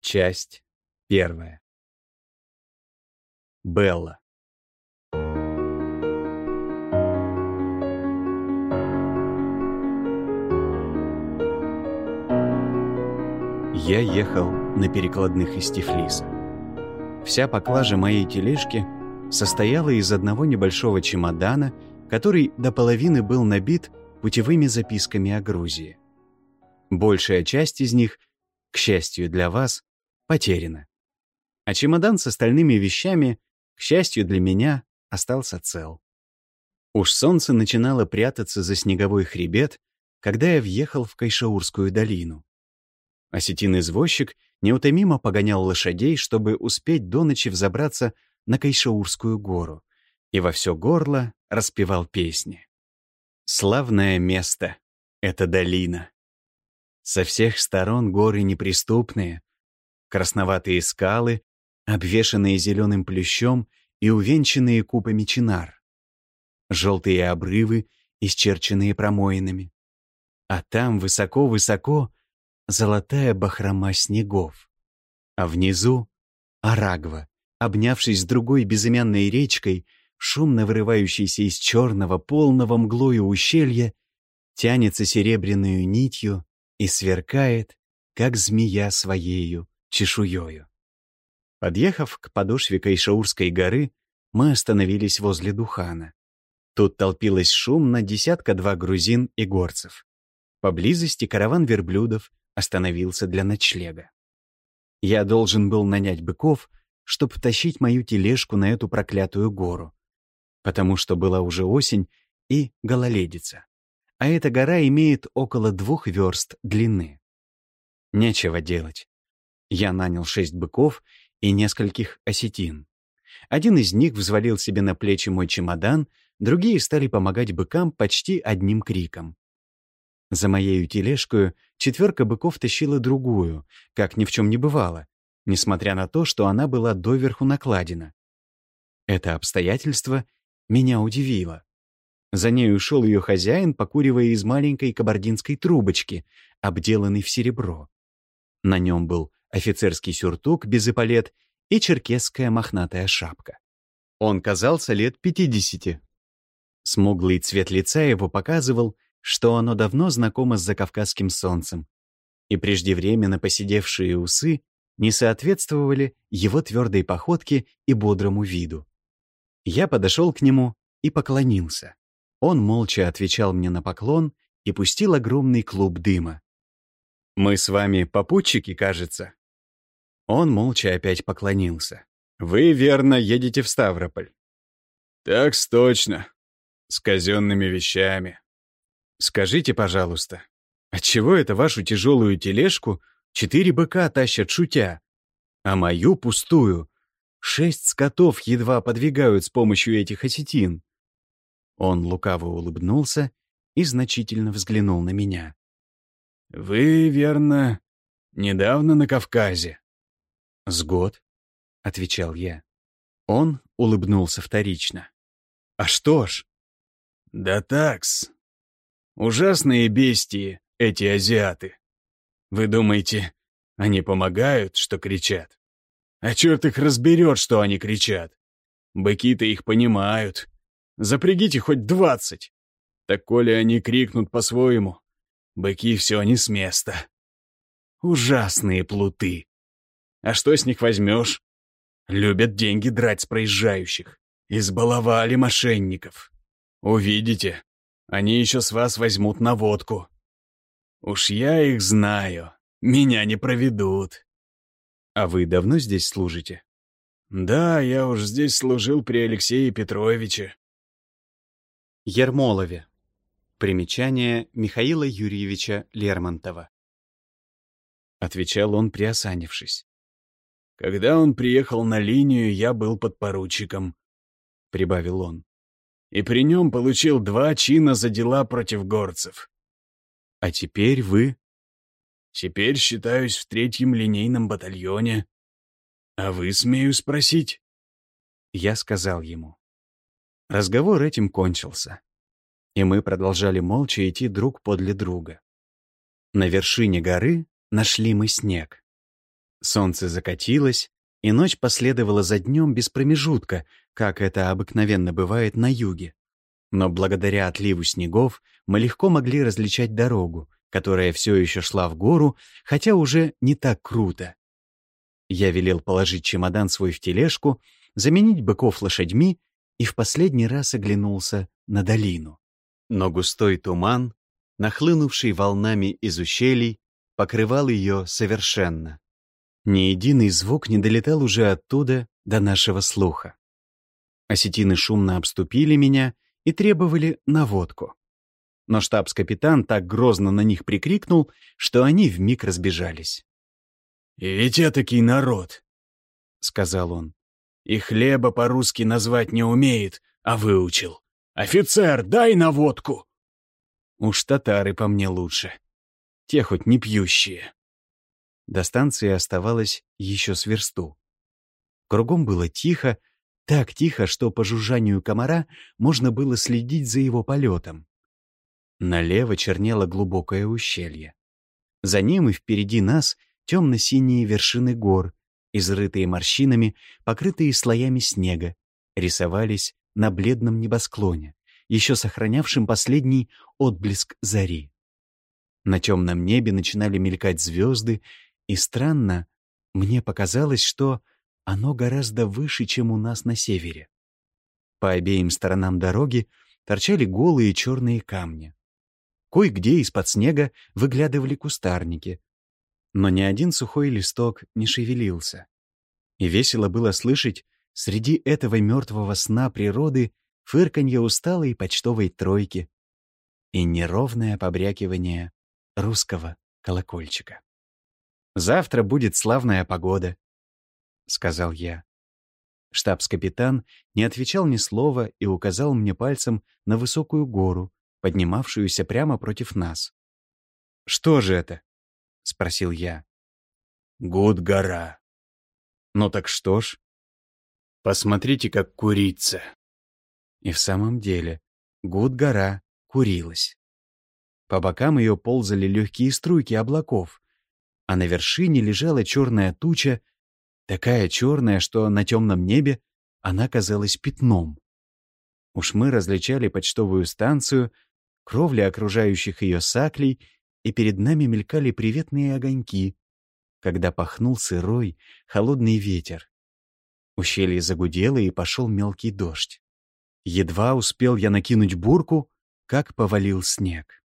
Часть первая. Белла. Я ехал на перекладных из Тифлиса. Вся поклажа моей тележки состояла из одного небольшого чемодана, который до половины был набит путевыми записками о Грузии. Большая часть из них, к счастью для вас, потеряна. А чемодан с остальными вещами, к счастью для меня, остался цел. Уж солнце начинало прятаться за снеговой хребет, когда я въехал в Кайшаурскую долину. Осетин-извозчик неутомимо погонял лошадей, чтобы успеть до ночи взобраться на Кайшаурскую гору, и во все горло распевал песни. Славное место — это долина. Со всех сторон горы неприступные, красноватые скалы, обвешанные зеленым плющом и увенчанные купами чинар, желтые обрывы, исчерченные промоинами. А там высоко-высоко золотая бахрома снегов. А внизу Арагва, обнявшись с другой безымянной речкой, шумно вырывающейся из черного, полного мглою ущелья, тянется серебряную нитью и сверкает, как змея своею чешуёю. Подъехав к подошве Кайшаурской горы, мы остановились возле Духана. Тут толпилось шумно десятка-два грузин и горцев. Поблизости караван верблюдов остановился для ночлега. Я должен был нанять быков, чтобы тащить мою тележку на эту проклятую гору, потому что была уже осень и гололедица, а эта гора имеет около 2 верст длины. Нечего делать. Я нанял 6 быков и нескольких осетин. Один из них взвалил себе на плечи мой чемодан, другие стали помогать быкам почти одним криком. За моею тележкою 4 быков тащила другую, как ни в чем не бывало, несмотря на то, что она была доверху накладена. Это обстоятельство меня удивило. За нею шел ее хозяин, покуривая из маленькой кабардинской трубочки, обделанной в серебро. На нем был офицерский сюртук без эполет и черкесская мохнатая шапка. Он казался лет 50. Смуглый цвет лица его показывал, что оно давно знакомо с закавказским солнцем, и преждевременно поседевшие усы не соответствовали его твердой походке и бодрому виду. Я подошел к нему и поклонился. Он молча отвечал мне на поклон и пустил огромный клуб дыма. «Мы с вами попутчики, кажется?» Он молча опять поклонился. «Вы, верно, едете в Ставрополь?» «Так-с точно. С казенными вещами». «Скажите, пожалуйста, отчего это вашу тяжелую тележку 4 быка тащат шутя, а мою пустую 6 скотов едва подвигают с помощью этих осетин?» Он лукаво улыбнулся и значительно взглянул на меня. «Вы, верно, недавно на Кавказе?» «С год», — отвечал я. Он улыбнулся вторично. «А что ж?» «Да такс. Ужасные бестии эти азиаты. Вы думаете, они помогают, что кричат? А черт их разберет, что они кричат. Быки-то их понимают. Запрягите хоть 20. Так коли они крикнут по-своему, быки все не с места. Ужасные плуты. А что с них возьмешь? Любят деньги драть с проезжающих. Избаловали мошенников. Увидите, они еще с вас возьмут на водку. Уж я их знаю, меня не проведут». «А вы давно здесь служите?» «Да, я уж здесь служил при Алексее Петровиче». Ермолове. Примечание Михаила Юрьевича Лермонтова. Отвечал он, приосанившись. «Когда он приехал на линию, я был подпоручиком», — прибавил он. «И при нем получил 2 чина за дела против горцев». «А теперь вы?» «Теперь считаюсь в 3-м линейном батальоне. А вы, смею спросить?» Я сказал ему. Разговор этим кончился, и мы продолжали молча идти друг подле друга. На вершине горы нашли мы снег. Солнце закатилось, и ночь последовала за днем без промежутка, как это обыкновенно бывает на юге. Но благодаря отливу снегов мы легко могли различать дорогу, которая все еще шла в гору, хотя уже не так круто. Я велел положить чемодан свой в тележку, заменить быков лошадьми и в последний раз оглянулся на долину. Но густой туман, нахлынувший волнами из ущелий, покрывал ее совершенно. Ни единый звук не долетал уже оттуда до нашего слуха. Осетины шумно обступили меня и требовали наводку. Но штабс-капитан так грозно на них прикрикнул, что они вмиг разбежались. «И ведь этакий народ», — сказал он, — «и хлеба по-русски назвать не умеет, а выучил. Офицер, дай наводку!» Уж татары по мне лучше. Те хоть не пьющие. До станции оставалось еще с версту. Кругом было тихо, так тихо, что по жужжанию комара можно было следить за его полетом. Налево чернело глубокое ущелье. За ним и впереди нас темно-синие вершины гор, изрытые морщинами, покрытые слоями снега, рисовались на бледном небосклоне, еще сохранявшем последний отблеск зари. На темном небе начинали мелькать звезды, и странно, мне показалось, что оно гораздо выше, чем у нас на севере. По обеим сторонам дороги торчали голые черные камни. Кое-где из-под снега выглядывали кустарники, но ни один сухой листок не шевелился. И весело было слышать среди этого мертвого сна природы фырканье усталой почтовой тройки и неровное побрякивание русского колокольчика. «Завтра будет славная погода», — сказал я. Штабс-капитан не отвечал ни слова и указал мне пальцем на высокую гору, поднимавшуюся прямо против нас. «Что же это?» — спросил я. «Гуд-гора». «Ну так что ж?» «Посмотрите, как курится». И в самом деле Гуд-гора курилась. По бокам ее ползали легкие струйки облаков, а на вершине лежала черная туча, такая черная, что на темном небе она казалась пятном. Уж мы различали почтовую станцию, кровли окружающих ее саклей, и перед нами мелькали приветные огоньки, когда пахнул сырой, холодный ветер. Ущелье загудело, и пошел мелкий дождь. Едва успел я накинуть бурку, как повалил снег.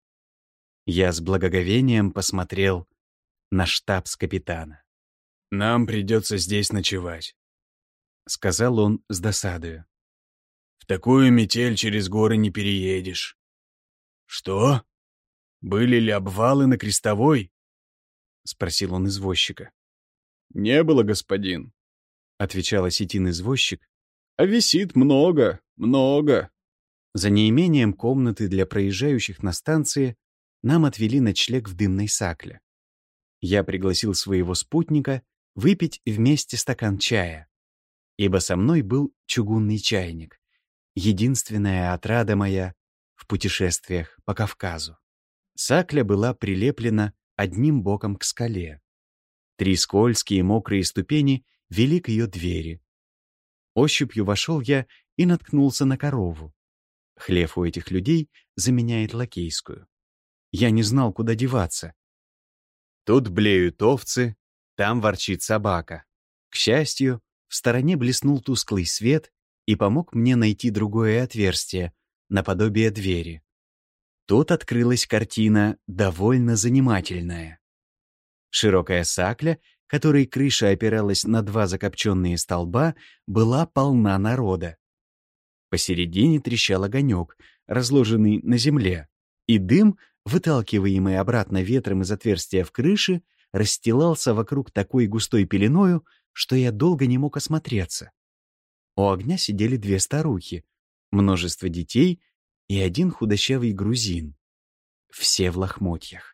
Я с благоговением посмотрел на штабс-капитана. «Нам придется здесь ночевать», — сказал он с досадою. «В такую метель через горы не переедешь». «Что? Были ли обвалы на Крестовой?» — спросил он извозчика. «Не было, господин», — отвечал осетин-извозчик. «А висит много, много». За неимением комнаты для проезжающих на станции нам отвели ночлег в дымной сакле. Я пригласил своего спутника выпить вместе стакан чая, ибо со мной был чугунный чайник, единственная отрада моя в путешествиях по Кавказу. Сакля была прилеплена одним боком к скале. 3 скользкие мокрые ступени вели к ее двери. Ощупью вошел я и наткнулся на корову. Хлев у этих людей заменяет лакейскую. Я не знал, куда деваться. Тут блеют овцы, там ворчит собака. К счастью, в стороне блеснул тусклый свет и помог мне найти другое отверстие, наподобие двери. Тут открылась картина довольно занимательная. Широкая сакля, которой крыша опиралась на 2 закопченные столба, была полна народа. Посередине трещал огонек, разложенный на земле, и дым, выталкиваемый обратно ветром из отверстия в крыше, расстилался вокруг такой густой пеленою, что я долго не мог осмотреться. У огня сидели 2 старухи, множество детей и 1 худощавый грузин. Все в лохмотьях.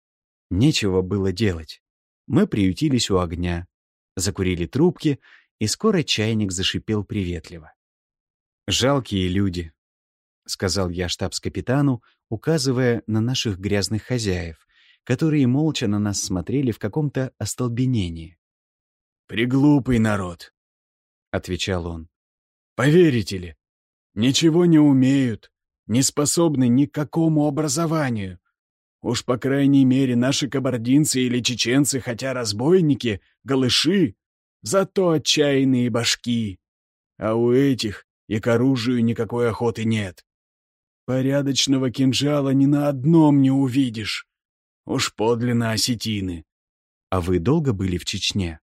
Нечего было делать. Мы приютились у огня, закурили трубки, и скоро чайник зашипел приветливо. «Жалкие люди», — сказал я штабс-капитану, указывая на наших грязных хозяев, которые молча на нас смотрели в каком-то остолбенении. приглупый народ», — отвечал он. «Поверите ли, ничего не умеют, не способны ни к какому образованию. Уж по крайней мере наши кабардинцы или чеченцы, хотя разбойники, голыши, зато отчаянные башки. А у этих и к оружию никакой охоты нет. Порядочного кинжала ни на одном не увидишь. Уж подлинно осетины». А вы долго были в Чечне?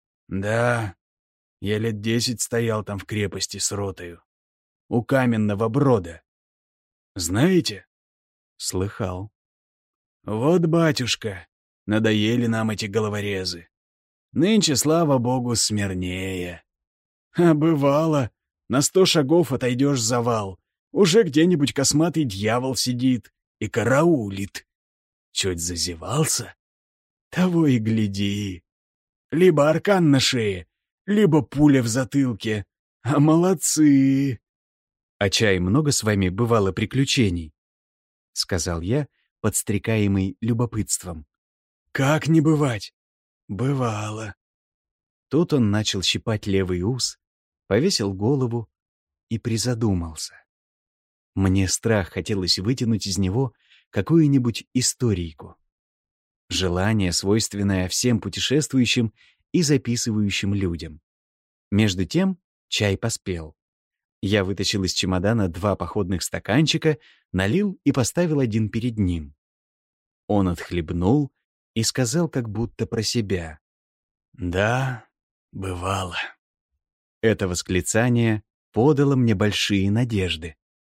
«Да, я лет 10 стоял там в крепости с ротою. У Каменного Брода. Знаете?» Слыхал. «Вот, батюшка, надоели нам эти головорезы. Нынче, слава богу, смирнее. А бывало, на 100 шагов отойдешь за вал, уже где-нибудь косматый дьявол сидит и караулит. Чуть зазевался, того и гляди. Либо аркан на шее, либо пуля в затылке. А молодцы!» «А чай много с вами бывало приключений?» — сказал я, подстрекаемый любопытством. «Как не бывать? Бывало». Тут он начал щипать левый ус, повесил голову и призадумался. Мне страх хотелось вытянуть из него какую-нибудь историйку. Желание, свойственное всем путешествующим и записывающим людям. Между тем чай поспел. Я вытащил из чемодана 2 походных стаканчика, налил и поставил один перед ним. Он отхлебнул и сказал как будто про себя. «Да, бывало». Это восклицание подало мне большие надежды.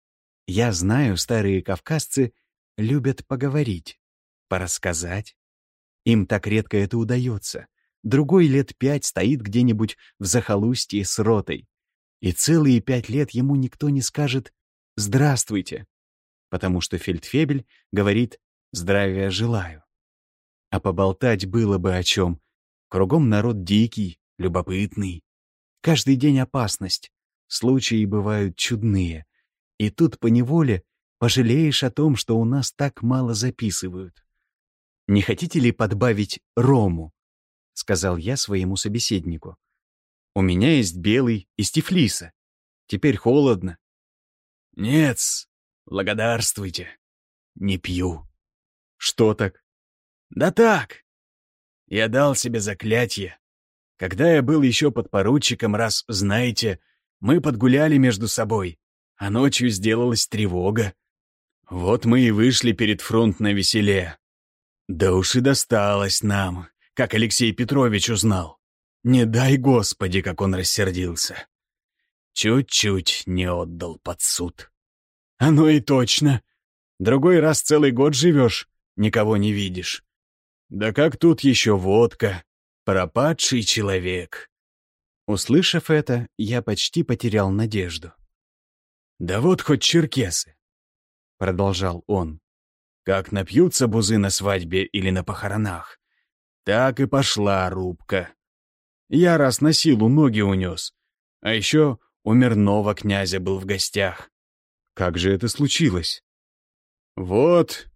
Я знаю, старые кавказцы любят поговорить, порассказать. Им так редко это удается. Другой лет 5 стоит где-нибудь в захолустье с ротой, и целые 5 лет ему никто не скажет «здравствуйте», потому что фельдфебель говорит «здравия желаю». А поболтать было бы о чем. Кругом народ дикий, любопытный. Каждый день опасность. Случаи бывают чудные. И тут поневоле пожалеешь о том, что у нас так мало записывают. «Не хотите ли подбавить рому?» — сказал я своему собеседнику. «У меня есть белый из Тифлиса. Теперь холодно». «Нет-с, благодарствуйте. Не пью». «Что так?» «Да так. Я дал себе заклятие. Когда я был еще подпоручиком, раз, знаете, мы подгуляли между собой, а ночью сделалась тревога. Вот мы и вышли перед фронт на веселе. Да уж и досталось нам, как Алексей Петрович узнал. Не дай Господи, как он рассердился. Чуть-чуть не отдал под суд». «Оно и точно. Другой раз целый год живешь, никого не видишь. Да как тут еще водка, пропадший человек». Услышав это, я почти потерял надежду. «Да вот хоть черкесы», — продолжал он, — «как напьются бузы на свадьбе или на похоронах, так и пошла рубка. Я раз на силу ноги унес, а еще у Мирного князя был в гостях». «Как же это случилось?» «Вот».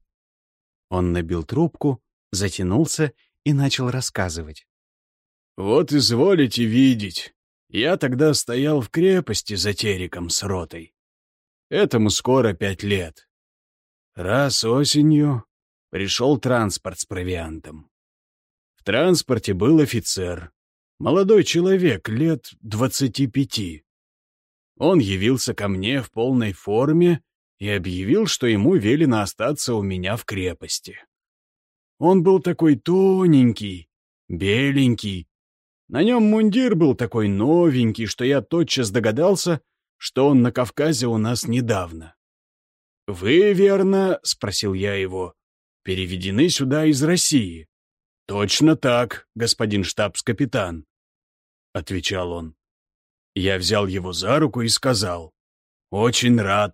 Он набил трубку, затянулся и начал рассказывать. «Вот изволите видеть, я тогда стоял в крепости за Тереком с ротой. Этому скоро 5 лет. Раз осенью пришел транспорт с провиантом. В транспорте был офицер, молодой человек, лет 25. Он явился ко мне в полной форме и объявил, что ему велено остаться у меня в крепости. Он был такой тоненький, беленький. На нем мундир был такой новенький, что я тотчас догадался, что он на Кавказе у нас недавно. «Вы, верно, — спросил я его, — переведены сюда из России?» «Точно так, господин штабс-капитан», — отвечал он. Я взял его за руку и сказал: очень рад.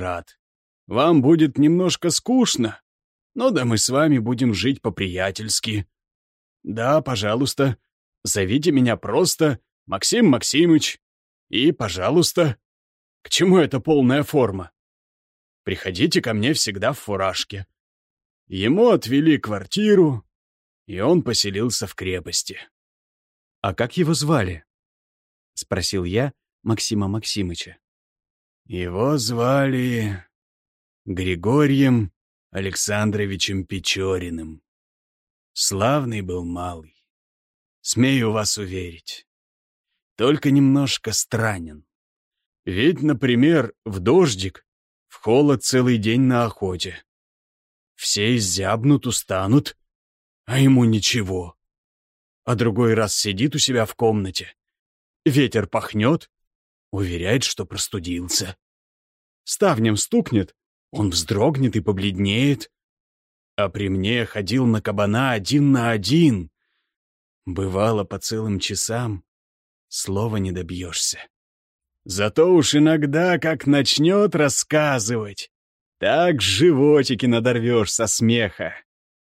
Вам будет немножко скучно, но да мы с вами будем жить по-приятельски. Да, пожалуйста, зовите меня просто Максим Максимыч. И, пожалуйста, к чему эта полная форма? Приходите ко мне всегда в фуражке». Ему отвели квартиру, и он поселился в крепости. «А как его звали?» — спросил я Максима Максимыча. Его звали Григорием Александровичем Печориным. Славный был малый, смею вас уверить. Только немножко странен. Ведь, например, в дождик, в холод целый день на охоте. Все изябнут, устанут, а ему ничего. А другой раз сидит у себя в комнате. Ветер пахнет, уверяет, что простудился. Ставнем стукнет, он вздрогнет и побледнеет. А при мне ходил на кабана 1 на 1. Бывало, по целым часам слова не добьешься. Зато уж иногда, как начнет рассказывать, так животики надорвешь со смеха.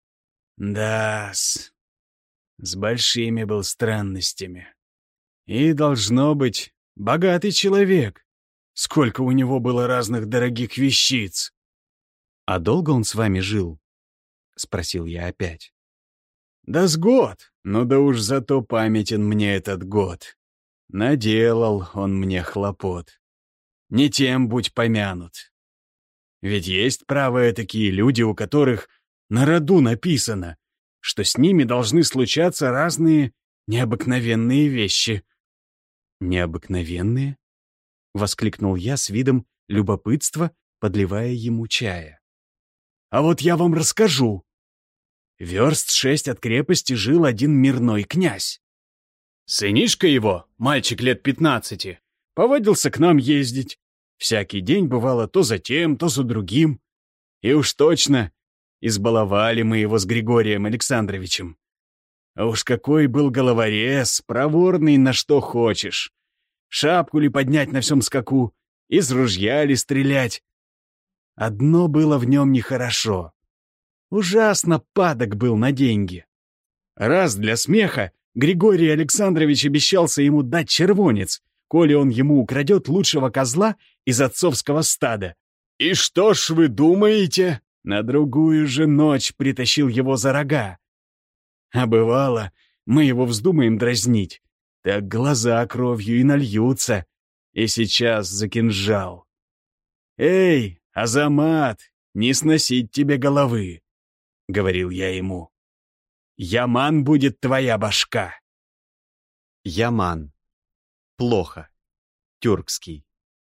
Да-с, с большими был странностями. И, должно быть, богатый человек. Сколько у него было разных дорогих вещиц. «А долго он с вами жил?» — спросил я опять. Да с год, ну да уж зато памятен мне этот год. Наделал он мне хлопот. Не тем будь помянут. Ведь есть, право, такие люди, у которых на роду написано, что с ними должны случаться разные необыкновенные вещи. «Необыкновенные?» — воскликнул я с видом любопытства, подливая ему чая. А вот я вам расскажу. Верст 6 от крепости жил один мирной князь. Сынишка его, мальчик лет 15, повадился к нам ездить. Всякий день бывало то за тем, то за другим. И уж точно избаловали мы его с Григорием Александровичем. А уж какой был головорез, проворный на что хочешь. Шапку ли поднять на всем скаку, из ружья ли стрелять. Одно было в нем нехорошо. Ужасно падок был на деньги. Раз для смеха Григорий Александрович обещался ему дать червонец, коли он ему украдет лучшего козла из отцовского стада. И что ж вы думаете? На другую же ночь притащил его за рога. А бывало, мы его вздумаем дразнить, так глаза кровью и нальются. И сейчас за кинжал. «Эй, Азамат, не сносить тебе головы», — говорил я ему. «Яман будет твоя башка». Яман. Плохо. Тюркский.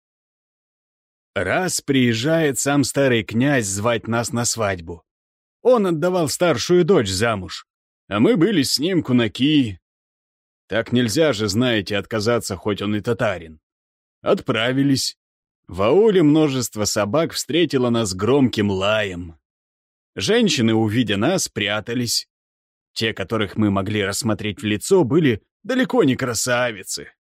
Раз приезжает сам старый князь звать нас на свадьбу. Он отдавал старшую дочь замуж, а мы были с ним кунаки. Так нельзя же, знаете, отказаться, хоть он и татарин. Отправились. В ауле множество собак встретило нас громким лаем. Женщины, увидя нас, прятались. Те, которых мы могли рассмотреть в лицо, были далеко не красавицы.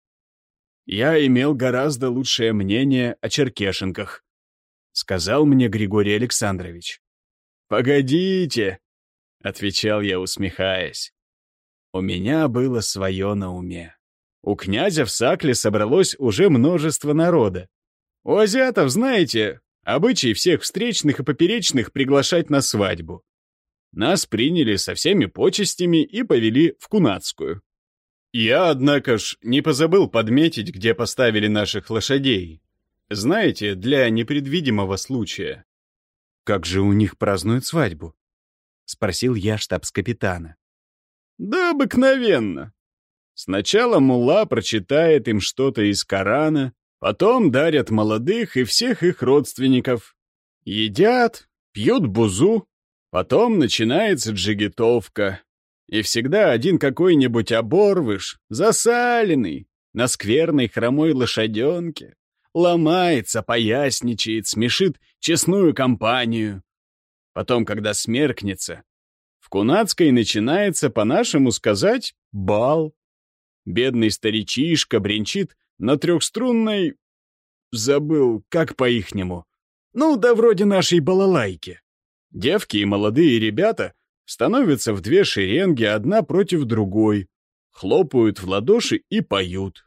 Я имел гораздо лучшее мнение о черкешенках, сказал мне Григорий Александрович. «Погодите», — отвечал я, усмехаясь. У меня было свое на уме. У князя в Сакле собралось уже множество народа. У азиатов, знаете, обычай всех встречных и поперечных приглашать на свадьбу. Нас приняли со всеми почестями и повели в Кунацкую. Я, однако ж, не позабыл подметить, где поставили наших лошадей. Знаете, для непредвидимого случая. «Как же у них празднуют свадьбу?» — спросил я штабс-капитана. Да обыкновенно. Сначала мулла прочитает им что-то из Корана, потом дарят молодых и всех их родственников. Едят, пьют бузу, потом начинается джигитовка. И всегда один какой-нибудь оборвыш, засаленный, на скверной хромой лошаденке, ломается, поясничает, смешит честную компанию. Потом, когда смеркнется, в Кунацкой начинается, по-нашему сказать, бал. Бедный старичишка бренчит на трехструнной... Забыл, как по-ихнему. Ну, да вроде нашей балалайки. Девки и молодые ребята становятся в 2 шеренги, одна против другой, хлопают в ладоши и поют.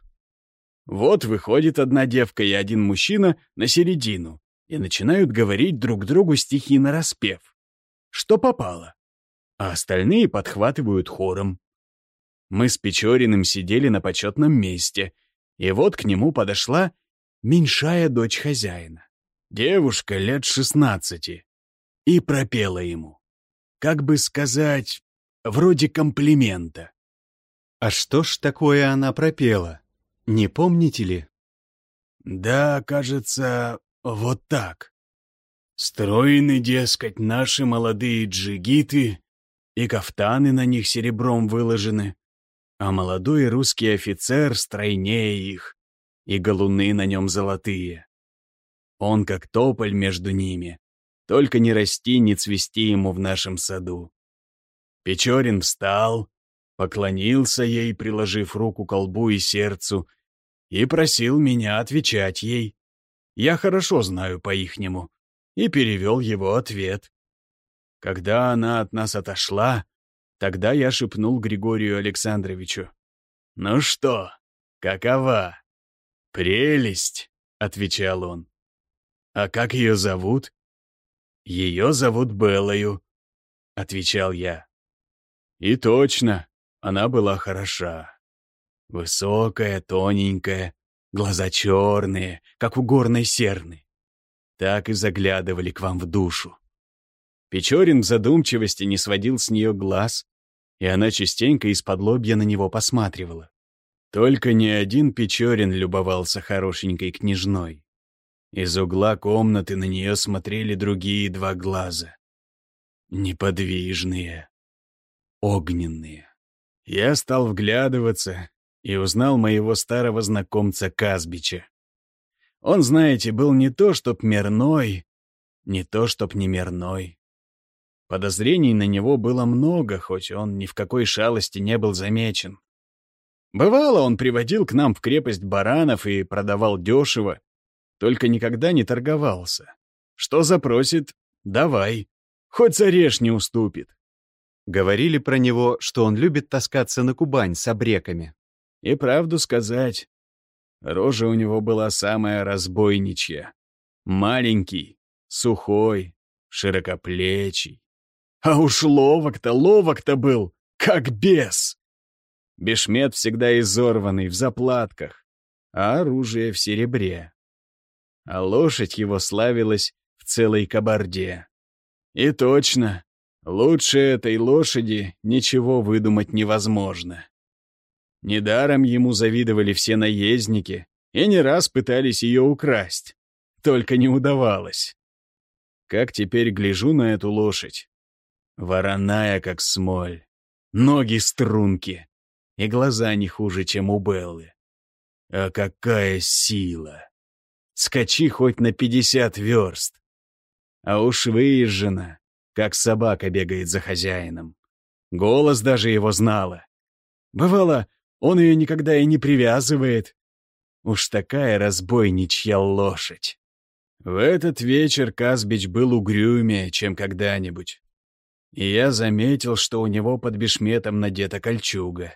Вот выходит одна девка и один мужчина на середину и начинают говорить друг другу стихи нараспев. Что попало. А остальные подхватывают хором. Мы с Печориным сидели на почетном месте, и вот к нему подошла меньшая дочь хозяина, девушка лет 16, и пропела ему, как бы сказать, вроде комплимента. А что ж такое она пропела? Не помните ли? Да, кажется, вот так. Стройны, дескать, наши молодые джигиты, и кафтаны на них серебром выложены, а молодой русский офицер стройнее их, и галуны на нем золотые. Он как тополь между ними, только не расти, не цвести ему в нашем саду. Печорин встал, поклонился ей, приложив руку к колбу и сердцу, и просил меня отвечать ей. Я хорошо знаю по-ихнему, и перевел его ответ. Когда она от нас отошла, тогда я шепнул Григорию Александровичу: «Ну что, какова?» «Прелесть», — отвечал он. «А как ее зовут?» «Ее зовут Беллою», — отвечал я. И точно, она была хороша. Высокая, тоненькая, глаза черные, как у горной серны. Так и заглядывали к вам в душу. Печорин в задумчивости не сводил с нее глаз, и она частенько из-подлобья на него посматривала. Только не один Печорин любовался хорошенькой княжной. Из угла комнаты на нее смотрели другие два глаза. Неподвижные, огненные. Я стал вглядываться и узнал моего старого знакомца Казбича. Он, знаете, был не то чтоб мирной, не то чтоб не мирной. Подозрений на него было много, хоть он ни в какой шалости не был замечен. Бывало, он приводил к нам в крепость баранов и продавал дешево, только никогда не торговался. Что запросит — давай, хоть зарежь не уступит. Говорили про него, что он любит таскаться на Кубань с абреками. И правду сказать, рожа у него была самая разбойничья. Маленький, сухой, широкоплечий. А уж ловок-то был, как бес. Бешмет всегда изорванный, в заплатках, а оружие в серебре. А лошадь его славилась в целой кабарде. И точно, лучше этой лошади ничего выдумать невозможно. Недаром ему завидовали все наездники и не раз пытались ее украсть, только не удавалось. Как теперь гляжу на эту лошадь. Вороная, как смоль, ноги струнки, и глаза не хуже, чем у Беллы. А какая сила! Скачи хоть на 50 верст. А уж выезжена, как собака бегает за хозяином. Голос даже его знала. Бывало, он ее никогда и не привязывает. Уж такая разбойничья лошадь. В этот вечер Казбич был угрюмее, чем когда-нибудь. И я заметил, что у него под бешметом надета кольчуга.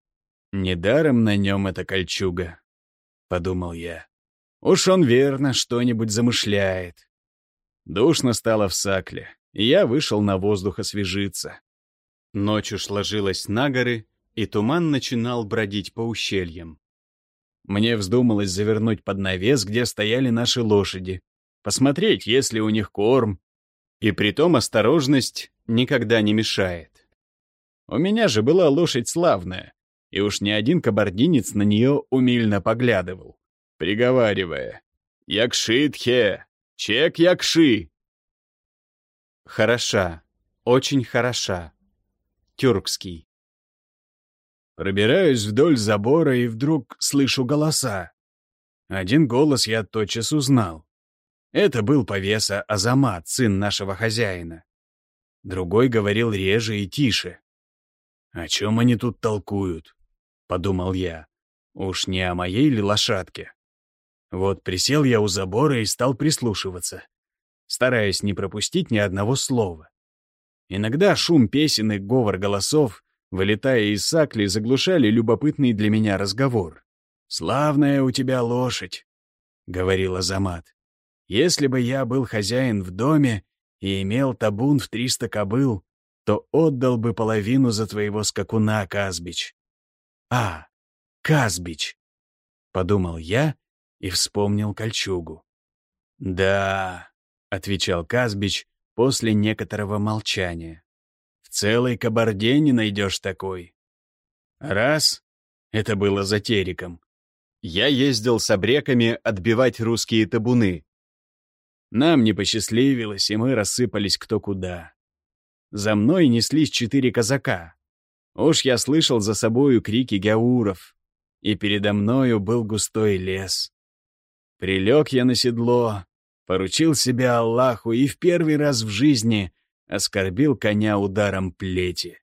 «Недаром на нем эта кольчуга», — подумал я. «Уж он верно что-нибудь замышляет». Душно стало в сакле, и я вышел на воздух освежиться. Ночь уж ложилась на горы, и туман начинал бродить по ущельям. Мне вздумалось завернуть под навес, где стояли наши лошади, посмотреть, есть ли у них корм, и притом осторожность никогда не мешает. У меня же была лошадь славная, и уж ни один кабардинец на нее умильно поглядывал, приговаривая: «Якши-тхе! Чек якши!» Хороша, очень хороша. Тюркский. Пробираюсь вдоль забора и вдруг слышу голоса. Один голос я тотчас узнал. Это был повеса Азамат, сын нашего хозяина. Другой говорил реже и тише. «О чем они тут толкуют?» — подумал я. «Уж не о моей ли лошадке?» Вот присел я у забора и стал прислушиваться, стараясь не пропустить ни одного слова. Иногда шум песен и говор голосов, вылетая из сакли, заглушали любопытный для меня разговор. «Славная у тебя лошадь», — говорил Азамат. «Если бы я был хозяин в доме и имел табун в 300 кобыл, то отдал бы половину за твоего скакуна, Казбич. А, Казбич, подумал я и вспомнил кольчугу. Да, отвечал Казбич после некоторого молчания. В целой Кабарде не найдешь такой. Раз, это было за Тереком. Я ездил с абреками отбивать русские табуны. Нам не посчастливилось, и мы рассыпались кто куда. За мной неслись 4 казака. Уж я слышал за собою крики гяуров, и передо мною был густой лес. Прилег я на седло, поручил себя Аллаху и в первый раз в жизни оскорбил коня ударом плети.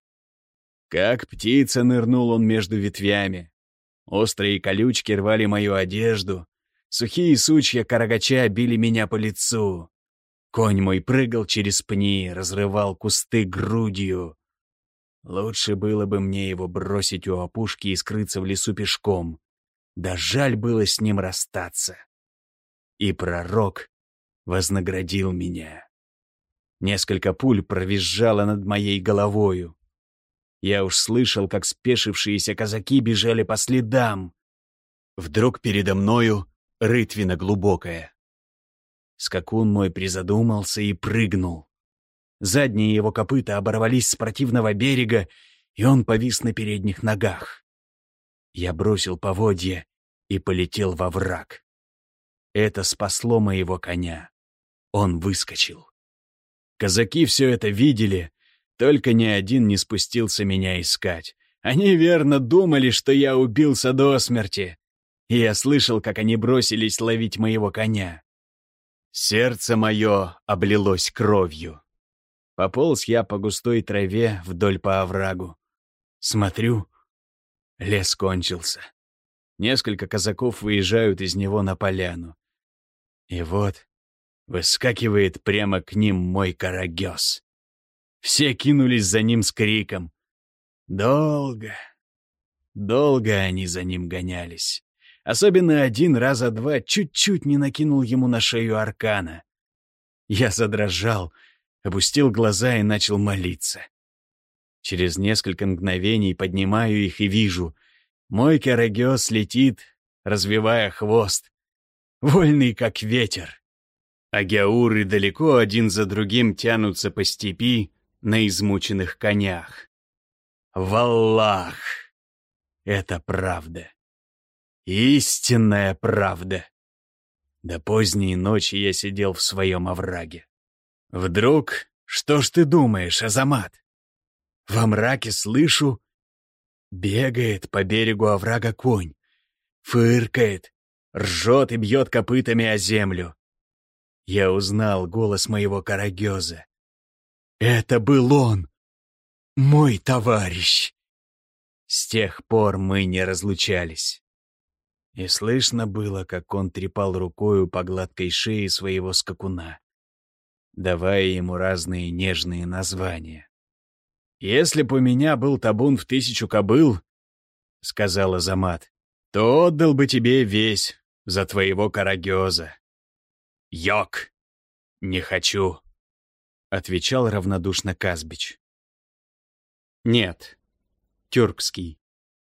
Как птица нырнул он между ветвями. Острые колючки рвали мою одежду, сухие сучья карагача били меня по лицу. Конь мой прыгал через пни, разрывал кусты грудью. Лучше было бы мне его бросить у опушки и скрыться в лесу пешком. Да жаль было с ним расстаться. И пророк вознаградил меня. Несколько пуль провизжало над моей головою. Я уж слышал, как спешившиеся казаки бежали по следам. Вдруг передо мною рытвина глубокая. Скакун мой призадумался и прыгнул. Задние его копыта оборвались с противного берега, и он повис на передних ногах. Я бросил поводья и полетел во враг. Это спасло моего коня. Он выскочил. Казаки все это видели, только ни один не спустился меня искать. Они верно думали, что я убился до смерти. И я слышал, как они бросились ловить моего коня. Сердце мое облилось кровью. Пополз я по густой траве вдоль по оврагу. Смотрю, лес кончился. Несколько казаков выезжают из него на поляну. И вот выскакивает прямо к ним мой карагёз. Все кинулись за ним с криком. Долго они за ним гонялись. Особенно один раза два чуть-чуть не накинул ему на шею аркана. Я задрожал, опустил глаза и начал молиться. Через несколько мгновений поднимаю их и вижу. Мой карагёз летит, развивая хвост, вольный как ветер. А гяуры далеко один за другим тянутся по степи на измученных конях. Валлах! Это правда. Истинная правда. До поздней ночи я сидел в своем овраге. Вдруг, что ж ты думаешь, Азамат? Во мраке слышу, бегает по берегу оврага конь, фыркает, ржет и бьет копытами о землю. Я узнал голос моего карагёза. Это был он, мой товарищ. С тех пор мы не разлучались. И слышно было, как он трепал рукою по гладкой шее своего скакуна, давая ему разные нежные названия. «Если б у меня был табун в 1000 кобыл, — сказал Азамат, — то отдал бы тебе весь за твоего карагёза». «Йок! Не хочу!» — отвечал равнодушно Казбич. «Нет, тюркский».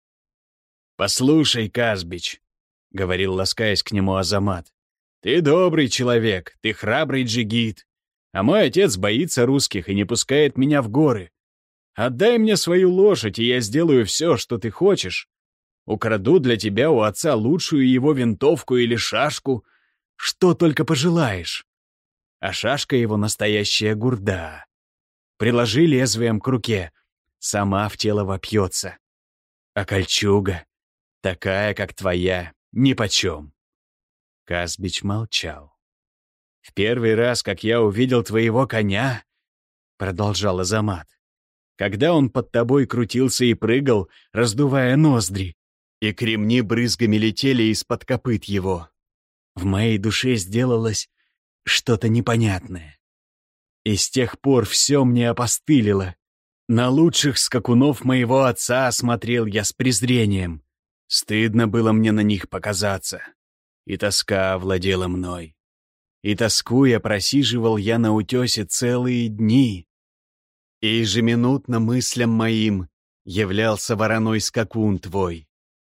«Послушай, Казбич, — говорил, ласкаясь к нему Азамат, — ты добрый человек, ты храбрый джигит, а мой отец боится русских и не пускает меня в горы. Отдай мне свою лошадь, и я сделаю все, что ты хочешь. Украду для тебя у отца лучшую его винтовку или шашку, что только пожелаешь. А шашка его настоящая гурда. Приложи лезвием к руке, сама в тело вопьется. А кольчуга, такая, как твоя, нипочем». Казбич молчал. «В первый раз, как я увидел твоего коня, — продолжал Азамат, — когда он под тобой крутился и прыгал, раздувая ноздри, и кремни брызгами летели из-под копыт его, в моей душе сделалось что-то непонятное. И с тех пор все мне опостылило. На лучших скакунов моего отца смотрел я с презрением. Стыдно было мне на них показаться. И тоска овладела мной. И тоскуя просиживал я на утесе целые дни. И ежеминутно мыслям моим являлся вороной скакун твой,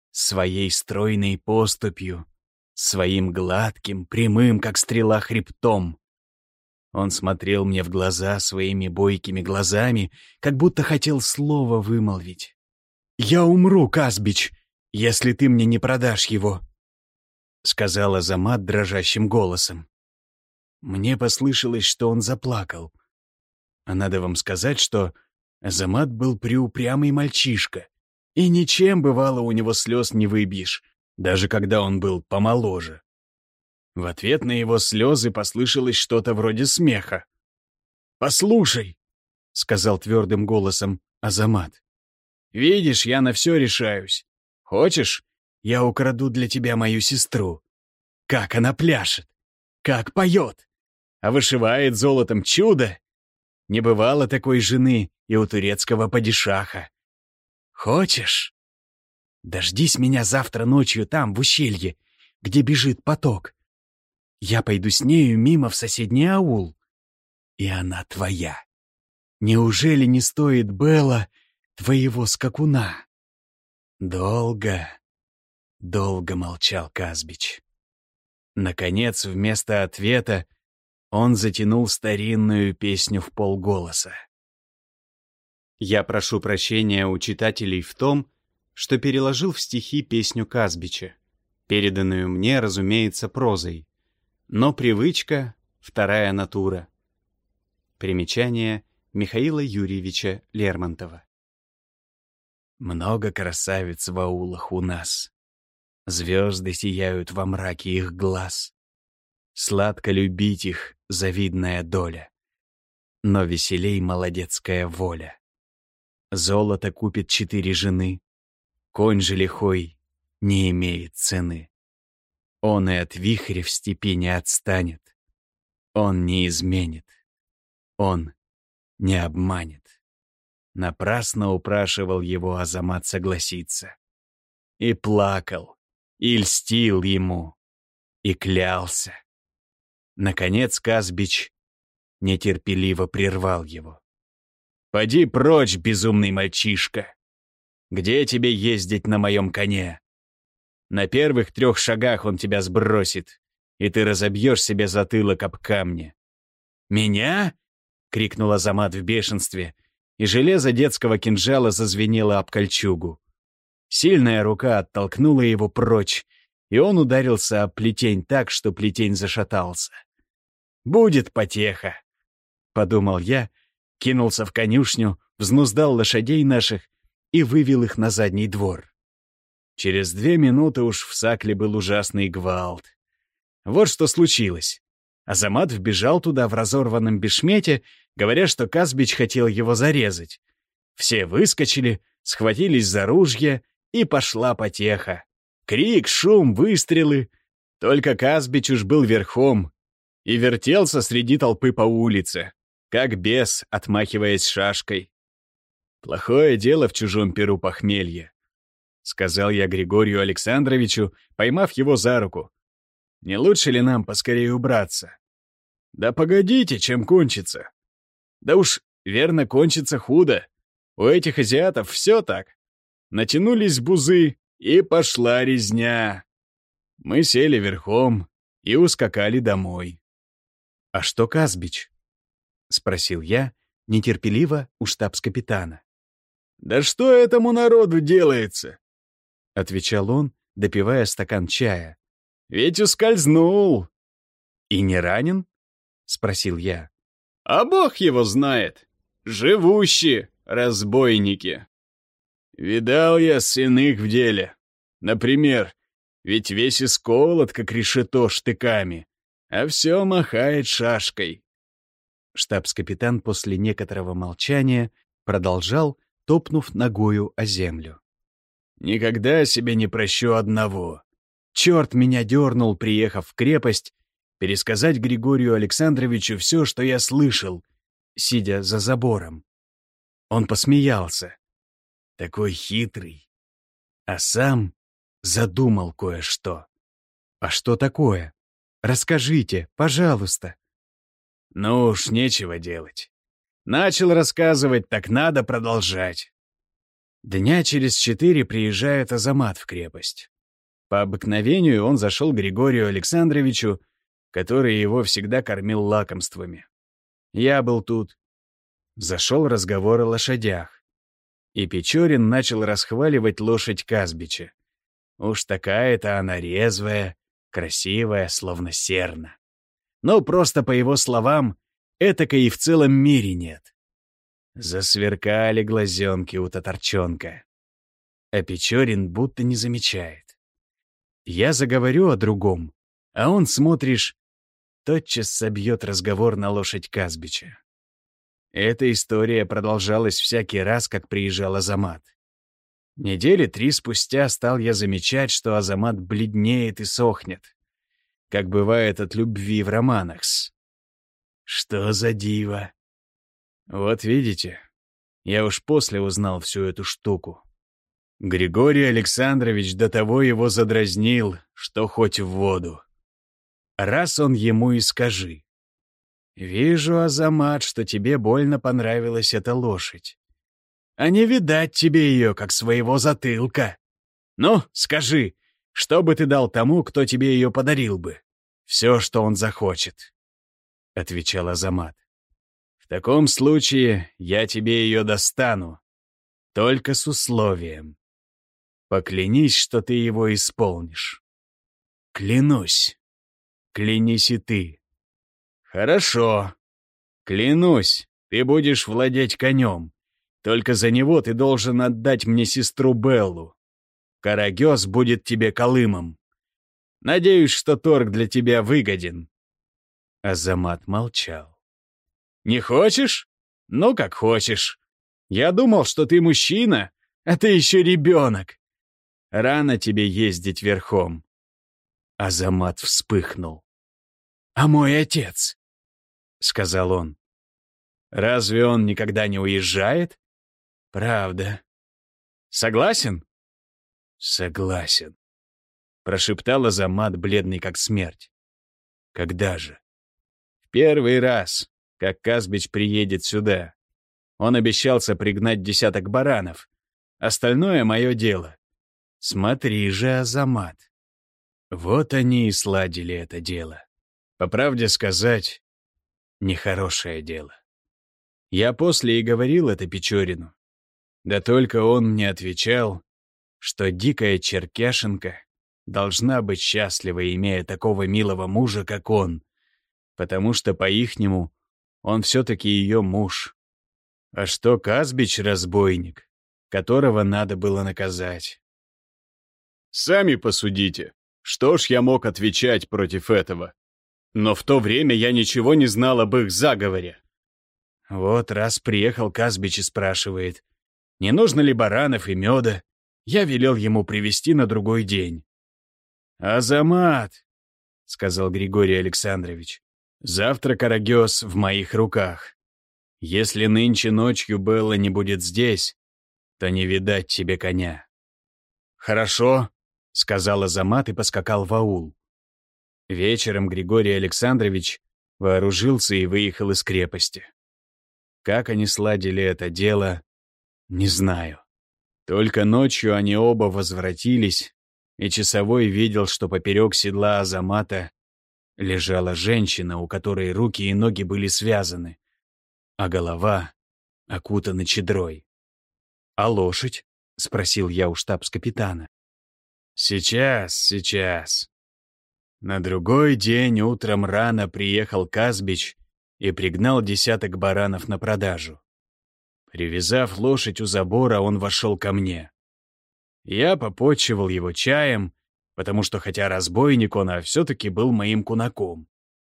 своей стройной поступью, своим гладким, прямым, как стрела, хребтом. Он смотрел мне в глаза своими бойкими глазами, как будто хотел слово вымолвить. «Я умру, Казбич, если ты мне не продашь его», — сказал Азамат дрожащим голосом. Мне послышалось, что он заплакал. А надо вам сказать, что Азамат был преупрямый мальчишка, и ничем, бывало, у него слез не выбьешь, даже когда он был помоложе. В ответ на его слезы послышалось что-то вроде смеха. «Послушай», — сказал твердым голосом Азамат, — «видишь, я на все решаюсь. Хочешь, я украду для тебя мою сестру? Как она пляшет, как поет, а вышивает золотом чудо. Не бывало такой жены и у турецкого падишаха. Хочешь? Дождись меня завтра ночью там, в ущелье, где бежит поток. Я пойду с нею мимо в соседний аул, и она твоя. Неужели не стоит, Белла, твоего скакуна?» Долго молчал Казбич. Наконец, вместо ответа, он затянул старинную песню в полголоса. Я прошу прощения у читателей в том, что переложил в стихи песню Казбича, переданную мне, разумеется, прозой. Но привычка — вторая натура. Примечание Михаила Юрьевича Лермонтова. Много красавиц в аулах у нас. Звезды сияют во мраке их глаз. Сладко любить их — завидная доля. Но веселей молодецкая воля. Золото купит 4 жены. Конь же лихой не имеет цены. Он и от вихря в степи не отстанет. Он не изменит. Он не обманет. Напрасно упрашивал его Азамат согласиться. И плакал, и льстил ему, и клялся. Наконец Казбич нетерпеливо прервал его. «Поди прочь, безумный мальчишка! Где тебе ездить на моем коне? На первых 3 шагах он тебя сбросит, и ты разобьешь себе затылок об камни». «Меня?» — крикнул Азамат в бешенстве, и железо детского кинжала зазвенело об кольчугу. Сильная рука оттолкнула его прочь, и он ударился об плетень так, что плетень зашатался. «Будет потеха», — подумал я, кинулся в конюшню, взнуздал лошадей наших и вывел их на задний двор. Через 2 минуты уж в Сакле был ужасный гвалт. Вот что случилось. Азамат вбежал туда в разорванном бешмете, говоря, что Казбич хотел его зарезать. Все выскочили, схватились за ружья, и пошла потеха. Крик, шум, выстрелы. Только Казбич уж был верхом и вертелся среди толпы по улице, как бес, отмахиваясь шашкой. «Плохое дело в чужом перу похмелье», — сказал я Григорию Александровичу, поймав его за руку. «Не лучше ли нам поскорее убраться?» «Да погодите, чем кончится». «Да уж, верно, кончится худо. У этих азиатов все так. Натянулись бузы, и пошла резня. Мы сели верхом и ускакали домой». «А что Казбич?» — спросил я нетерпеливо у штабс-капитана. «Да что этому народу делается?» — отвечал он, допивая стакан чая. «Ведь ускользнул». «И не ранен?» — спросил я. «А бог его знает. Живущие разбойники. Видал я иных в деле. Например, ведь весь исколот, как решето, штыками, а все махает шашкой». Штабс-капитан после некоторого молчания продолжал, топнув ногою о землю. «Никогда себе не прощу одного. Черт меня дернул, приехав в крепость, пересказать Григорию Александровичу все, что я слышал, сидя за забором. Он посмеялся. Такой хитрый. А сам задумал кое-что. А что такое? Расскажите, пожалуйста». «Ну уж нечего делать. Начал рассказывать, так надо продолжать. Дня через 4 приезжает Азамат в крепость. По обыкновению он зашел к Григорию Александровичу, который его всегда кормил лакомствами. Я был тут. Зашел разговор о лошадях. И Печорин начал расхваливать лошадь Казбича. Уж такая-то она резвая, красивая, словно серна. Но просто по его словам, этакой и в целом мире нет. Засверкали глазенки у татарчонка. А Печорин будто не замечает. Я заговорю о другом, а он, смотришь, тотчас собьет разговор на лошадь Казбича. Эта история продолжалась всякий раз, как приезжал Азамат. Недели 3 спустя стал я замечать, что Азамат бледнеет и сохнет, как бывает от любви в романах. Что за диво? Вот видите, я уж после узнал всю эту штуку. Григорий Александрович до того его задразнил, что хоть в воду. Раз он ему и скажи. «Вижу, Азамат, что тебе больно понравилась эта лошадь. А не видать тебе ее, как своего затылка. Ну, скажи, что бы ты дал тому, кто тебе ее подарил бы? Все, что он захочет», — отвечал Азамат. «В таком случае я тебе ее достану, только с условием. Поклянись, что ты его исполнишь». «Клянусь. Клянись и ты». «Хорошо. Клянусь, ты будешь владеть конем. Только за него ты должен отдать мне сестру Беллу. Карагёз будет тебе колымом. Надеюсь, что торг для тебя выгоден». Азамат молчал. «Не хочешь? Ну, как хочешь. Я думал, что ты мужчина, а ты еще ребенок. Рано тебе ездить верхом». Азамат вспыхнул. «А мой отец?» — сказал он. «Разве он никогда не уезжает?» «Правда». «Согласен?» «Согласен», — прошептал Азамат, бледный как смерть. «Когда же?» «В первый раз, как Казбич приедет сюда. Он обещался пригнать 10 баранов. Остальное — мое дело. Смотри же, Азамат». Вот они и сладили это дело. По правде сказать, нехорошее дело. Я после и говорил это Печорину. Да только он мне отвечал, что дикая черкешенка должна быть счастлива, имея такого милого мужа, как он, потому что, по-ихнему, он все-таки ее муж. А что Казбич — разбойник, которого надо было наказать. Сами посудите, что ж я мог отвечать против этого? Но в то время я ничего не знал об их заговоре. Вот раз приехал Казбич и спрашивает, не нужно ли баранов и меда, я велел ему привезти на другой день. «Азамат», — сказал Григорий Александрович, — «завтра Карагёз в моих руках. Если нынче ночью Белла не будет здесь, то не видать тебе коня». «Хорошо», — сказал Азамат и поскакал в аул. Вечером Григорий Александрович вооружился и выехал из крепости. Как они сладили это дело, не знаю. Только ночью они оба возвратились, и часовой видел, что поперек седла Азамата лежала женщина, у которой руки и ноги были связаны, а голова окутана чадрой. «А лошадь?» — спросил я у штабс-капитана. «Сейчас. На другой день утром рано приехал Казбич и пригнал 10 баранов на продажу. Привязав лошадь у забора, он вошел ко мне. Я попотчевал его чаем, потому что хотя разбойник он, а все-таки был моим кунаком».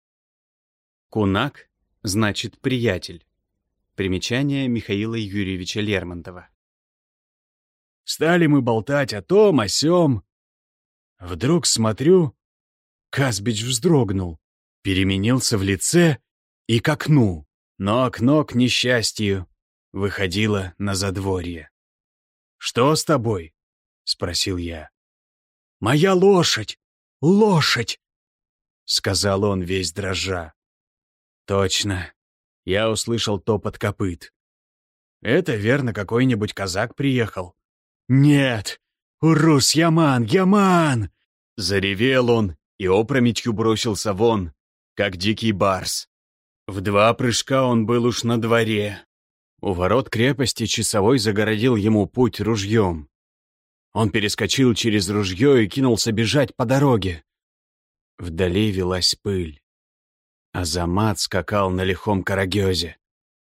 Кунак значит приятель. Примечание Михаила Юрьевича Лермонтова. Стали мы болтать о том, о сём. Вдруг смотрю, Казбич вздрогнул, переменился в лице и к окну, но окно, к несчастью, выходило на задворье. «Что с тобой?» — спросил я. «Моя лошадь! Лошадь!» — сказал он весь дрожа. Точно, я услышал топот копыт. Это, верно, какой-нибудь казак приехал. «Нет! Урус Яман! Яман!» Заревел он и опрометью бросился вон, как дикий барс. В 2 прыжка он был уж на дворе. У ворот крепости часовой загородил ему путь ружьем. Он перескочил через ружье и кинулся бежать по дороге. Вдали велась пыль. Азамат скакал на лихом карагёзе.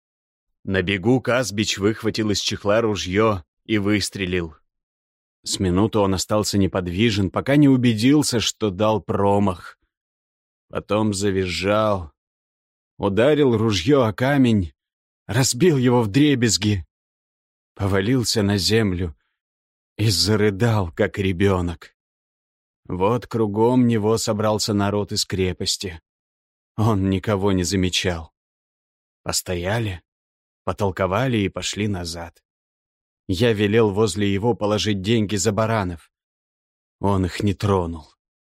На бегу Казбич выхватил из чехла ружье и выстрелил. С минуту он остался неподвижен, пока не убедился, что дал промах. Потом завизжал, ударил ружье о камень, разбил его вдребезги, повалился на землю и зарыдал, как ребенок. Вот кругом него собрался народ из крепости. Он никого не замечал. Постояли, потолковали и пошли назад. Я велел возле его положить деньги за баранов. Он их не тронул.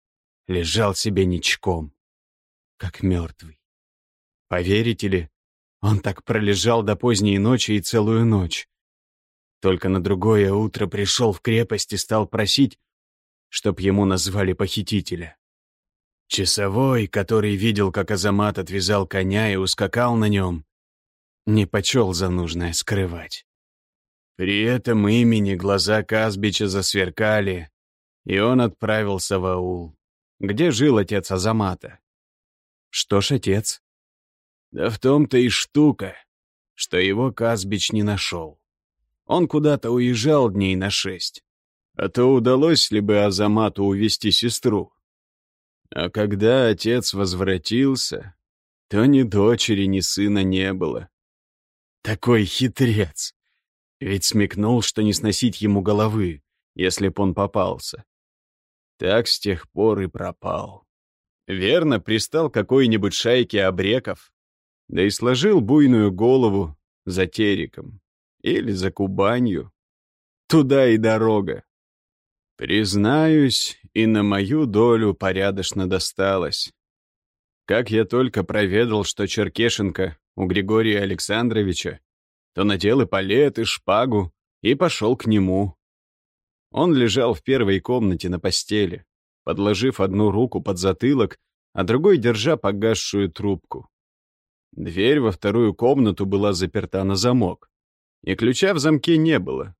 Лежал себе ничком, как мертвый. Поверите ли, он так пролежал до поздней ночи и целую ночь. Только на другое утро пришел в крепость и стал просить, чтоб ему назвали похитителя. Часовой, который видел, как Азамат отвязал коня и ускакал на нем, не почел за нужное скрывать. При этом имени глаза Казбича засверкали, и он отправился в аул, где жил отец Азамата. Что ж, отец? Да в том-то и штука, что его Казбич не нашел. Он куда-то уезжал дней на 6. А то удалось ли бы Азамату увести сестру? А когда отец возвратился, то ни дочери, ни сына не было. Такой хитрец! Ведь смекнул, что не сносить ему головы, если б он попался. Так с тех пор и пропал. Верно, пристал какой-нибудь шайке обреков, да и сложил буйную голову за Тереком или за Кубанью. Туда и дорога. Признаюсь, и на мою долю порядочно досталось. Как я только проведал, что Черкешенко у Григория Александровича, то надел эполет и шпагу и пошел к нему. Он лежал в первой комнате на постели, подложив одну руку под затылок, а другой держа погасшую трубку. Дверь во вторую комнату была заперта на замок, и ключа в замке не было.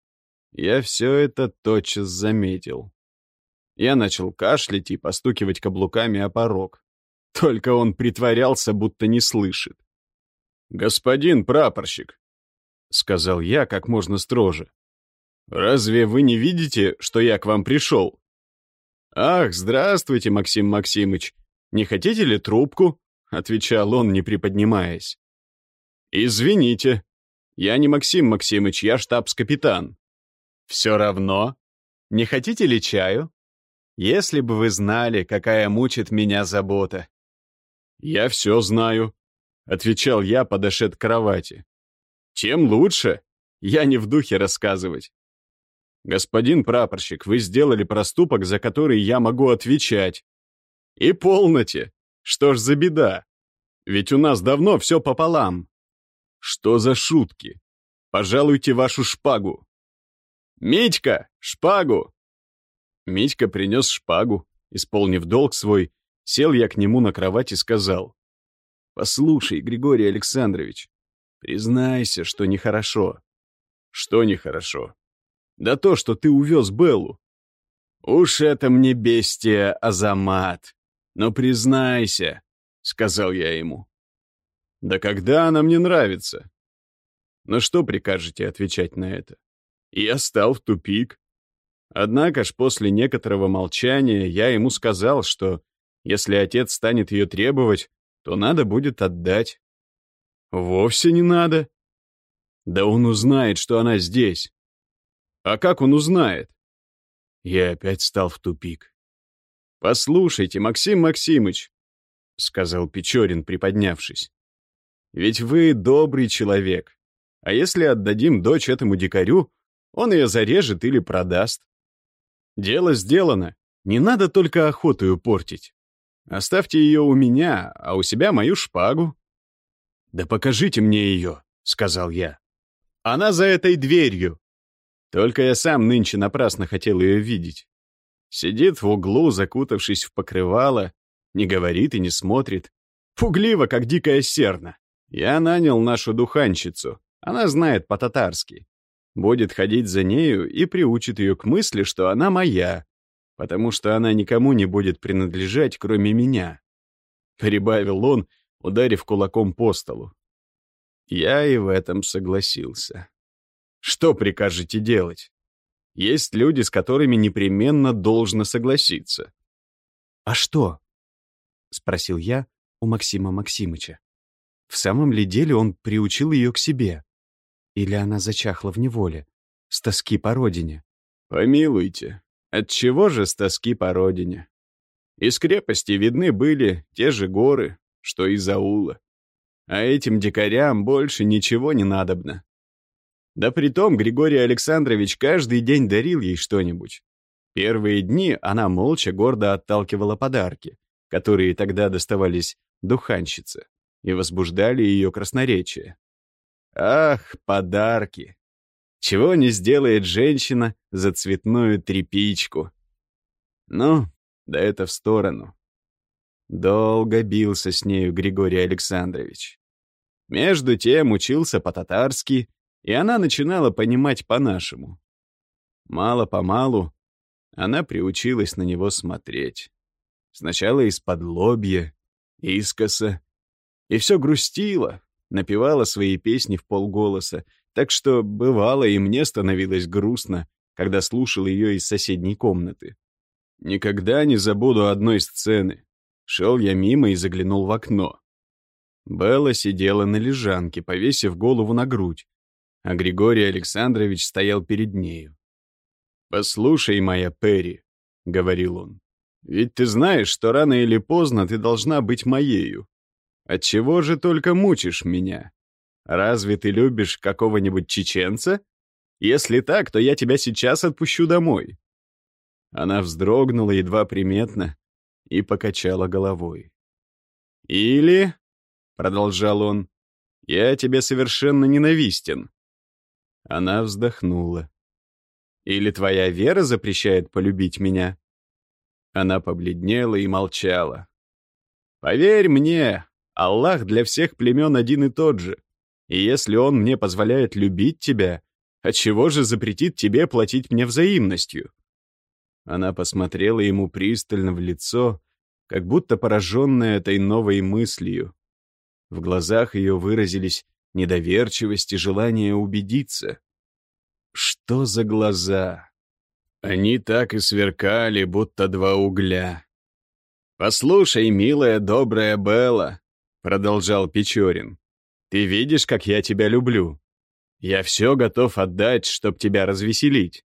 Я все это тотчас заметил. Я начал кашлять и постукивать каблуками о порог. Только он притворялся, будто не слышит. «Господин прапорщик», — сказал я как можно строже, — «разве вы не видите, что я к вам пришел?» «Ах, здравствуйте, Максим Максимыч. Не хотите ли трубку?» — отвечал он, не приподнимаясь. «Извините, я не Максим Максимыч, я штабс-капитан». «Все равно. Не хотите ли чаю? Если бы вы знали, какая мучит меня забота». «Я все знаю», — отвечал я, подошед к кровати. «Тем лучше. Я не в духе рассказывать. Господин прапорщик, вы сделали проступок, за который я могу отвечать. И полноте. Что ж за беда? Ведь у нас давно все пополам. Что за шутки? Пожалуйте вашу шпагу. Митька, шпагу!» Митька принес шпагу. Исполнив долг свой, сел я к нему на кровать и сказал: «Послушай, Григорий Александрович, признайся, что нехорошо». «Что нехорошо?» «Да то, что ты увез Беллу». «Уж это мне бестия, Азамат. Но признайся», — сказал я ему. «Да когда она мне нравится?» «Ну что прикажете отвечать на это?» Я стал в тупик. Однако ж после некоторого молчания я ему сказал, что если отец станет ее требовать, то надо будет отдать. «Вовсе не надо». «Да он узнает, что она здесь». «А как он узнает?» Я опять стал в тупик. «Послушайте, Максим Максимыч», — сказал Печорин, приподнявшись, «ведь вы добрый человек, а если отдадим дочь этому дикарю, он ее зарежет или продаст. Дело сделано, не надо только охотою портить. Оставьте ее у меня, а у себя мою шпагу». «Да покажите мне ее», — сказал я. «Она за этой дверью». Только я сам нынче напрасно хотел ее видеть. Сидит в углу, закутавшись в покрывало, не говорит и не смотрит. Пугливо, как дикая серна. Я нанял нашу духанщицу. Она знает по-татарски. Будет ходить за нею и приучит ее к мысли, что она моя, потому что она никому не будет принадлежать, кроме меня. Прибавил он, ударив кулаком по столу. Я и в этом согласился. Что прикажете делать? Есть люди, с которыми непременно должно согласиться. «А что?» — спросил я у Максима Максимыча. В самом ли деле он приучил ее к себе? Или она зачахла в неволе, с тоски по родине? Помилуйте, отчего же с тоски по родине? Из крепости видны были те же горы, что из аула. А этим дикарям больше ничего не надобно. Да притом Григорий Александрович каждый день дарил ей что-нибудь. Первые дни она молча гордо отталкивала подарки, которые тогда доставались духанщице, и возбуждали ее красноречие. Ах, подарки! Чего не сделает женщина за цветную тряпичку? Ну, да это в сторону. Долго бился с нею Григорий Александрович. Между тем учился по-татарски, и она начинала понимать по-нашему. Мало-помалу она приучилась на него смотреть. Сначала из-под лобья, искоса, и все грустила, напевала свои песни вполголоса, так что бывало и мне становилось грустно, когда слушал ее из соседней комнаты. Никогда не забуду одной сцены. Шел я мимо и заглянул в окно. Белла сидела на лежанке, повесив голову на грудь, а Григорий Александрович стоял перед нею. «Послушай, моя Перри», — говорил он, — «ведь ты знаешь, что рано или поздно ты должна быть моею. Отчего же только мучишь меня? Разве ты любишь какого-нибудь чеченца? Если так, то я тебя сейчас отпущу домой». Она вздрогнула едва приметно и покачала головой. «Или, — продолжал он, — я тебе совершенно ненавистен». Она вздохнула. «Или твоя вера запрещает полюбить меня?» Она побледнела и молчала. «Поверь мне, Аллах для всех племен один и тот же, и если Он мне позволяет любить тебя, отчего же запретит тебе платить мне взаимностью?» Она посмотрела ему пристально в лицо, как будто пораженная этой новой мыслью. В глазах ее выразились недоверчивость и желание убедиться. Что за глаза? Они так и сверкали, будто два угля. «Послушай, милая, добрая Белла», — продолжал Печорин, — «ты видишь, как я тебя люблю. Я все готов отдать, чтоб тебя развеселить.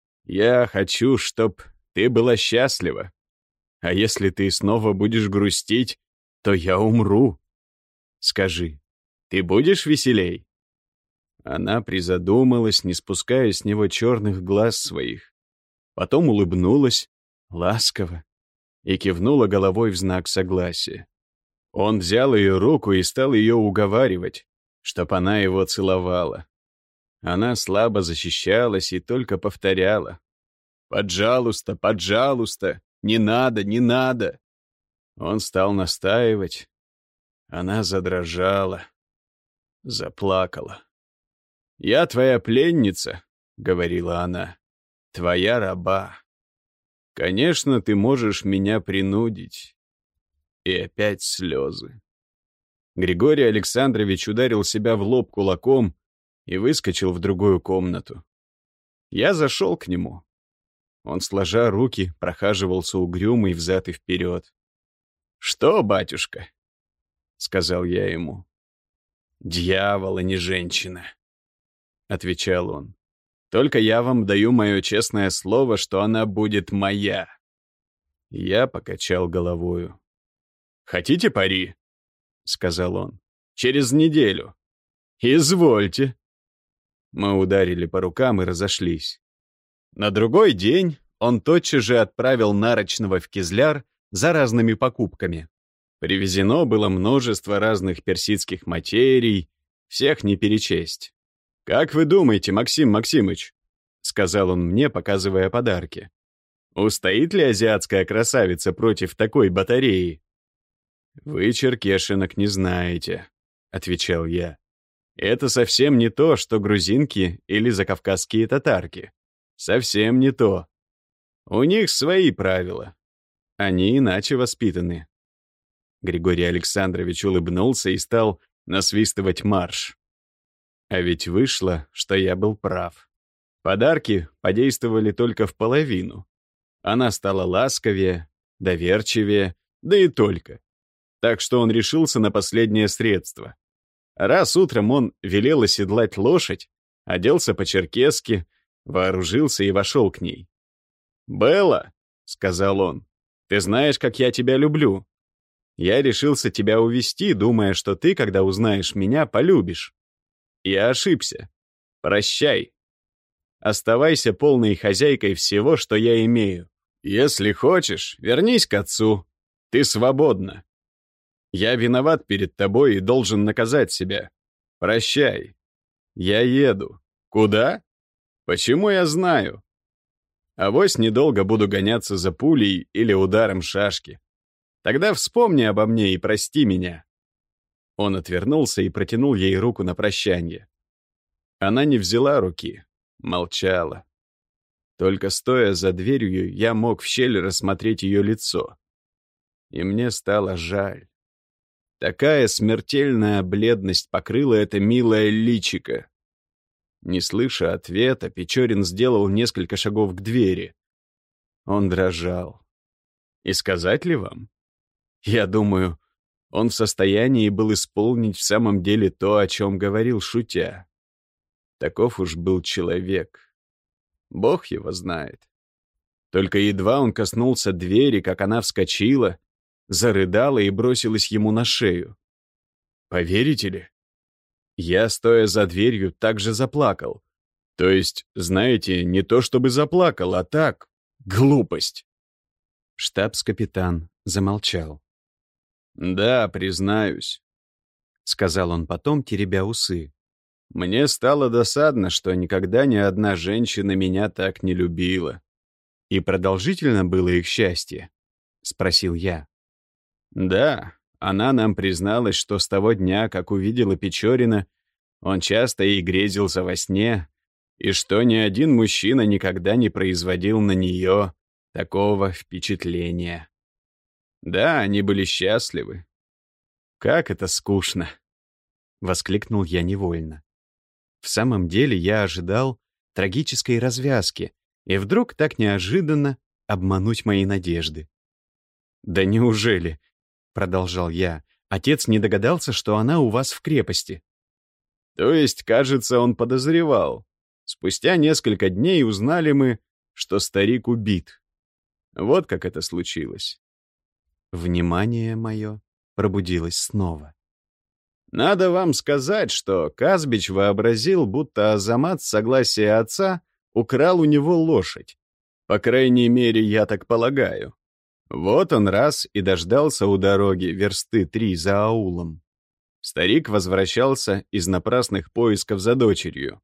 Я хочу, чтоб ты была счастлива. А если ты снова будешь грустить, то я умру. Скажи, ты будешь веселей?» Она призадумалась, не спуская с него черных глаз своих. Потом улыбнулась, ласково, и кивнула головой в знак согласия. Он взял ее руку и стал ее уговаривать, чтоб она его целовала. Она слабо защищалась и только повторяла: «Поджалуйста, поджалуйста, не надо, не надо». Он стал настаивать. Она задрожала, заплакала. «Я твоя пленница», — говорила она, — «твоя раба. Конечно, ты можешь меня принудить». И опять слезы. Григорий Александрович ударил себя в лоб кулаком и выскочил в другую комнату. Я зашел к нему. Он, сложа руки, прохаживался угрюмый взад и вперед. «Что, батюшка?» — сказал я ему. «Дьявол, а не женщина», — отвечал он. «Только я вам даю мое честное слово, что она будет моя». Я покачал головою. «Хотите пари?» — сказал он. «Через неделю». «Извольте». Мы ударили по рукам и разошлись. На другой день он тотчас же отправил Нарочного в Кизляр за разными покупками. Привезено было множество разных персидских материй, всех не перечесть. Как вы думаете, Максим Максимыч, — сказал он мне, показывая подарки. «Устоит ли азиатская красавица против такой батареи?» «Вы черкешинок не знаете», — отвечал я. «Это совсем не то, что грузинки или закавказские татарки. Совсем не то. У них свои правила. Они иначе воспитаны». Григорий Александрович улыбнулся и стал насвистывать марш. А ведь вышло, что я был прав. Подарки подействовали только в половину. Она стала ласковее, доверчивее, да и только. Так что он решился на последнее средство. Раз утром он велел оседлать лошадь, оделся по-черкесски, вооружился и вошел к ней. «Белла», — сказал он, — «ты знаешь, как я тебя люблю. Я решился тебя увести, думая, что ты, когда узнаешь меня, полюбишь. Я ошибся. Прощай. Оставайся полной хозяйкой всего, что я имею. Если хочешь, вернись к отцу. Ты свободна. Я виноват перед тобой и должен наказать себя. Прощай. Я еду. Куда? Почему я знаю? Авось недолго буду гоняться за пулей или ударом шашки. Тогда вспомни обо мне и прости меня». Он отвернулся и протянул ей руку на прощанье. Она не взяла руки, молчала. Только стоя за дверью, я мог в щель рассмотреть ее лицо. И мне стало жаль. Такая смертельная бледность покрыла это милое личико. Не слыша ответа, Печорин сделал несколько шагов к двери. Он дрожал. И сказать ли вам? Я думаю, он в состоянии был исполнить в самом деле то, о чем говорил, шутя. Таков уж был человек. Бог его знает. Только едва он коснулся двери, как она вскочила, зарыдала и бросилась ему на шею. Поверите ли? Я, стоя за дверью, также заплакал. То есть, знаете, не то чтобы заплакал, а так, глупость. Штабс-капитан замолчал. «Да, признаюсь», — сказал он потом, теребя усы. «Мне стало досадно, что никогда ни одна женщина меня так не любила». «И продолжительно было их счастье?» — спросил я. «Да, она нам призналась, что с того дня, как увидела Печорина, он часто ей грезился во сне, и что ни один мужчина никогда не производил на нее такого впечатления. Да, они были счастливы. Как это скучно!» — воскликнул я невольно. В самом деле я ожидал трагической развязки, и вдруг так неожиданно обмануть мои надежды. «Да неужели?» — продолжал я. «Отец не догадался, что она у вас в крепости?» То есть, кажется, он подозревал. Спустя несколько дней узнали мы, что старик убит. Вот как это случилось. Внимание мое пробудилось снова. Надо вам сказать, что Казбич вообразил, будто Азамат с согласия отца украл у него лошадь. По крайней мере, я так полагаю. Вот он раз и дождался у дороги версты 3 за аулом. Старик возвращался из напрасных поисков за дочерью.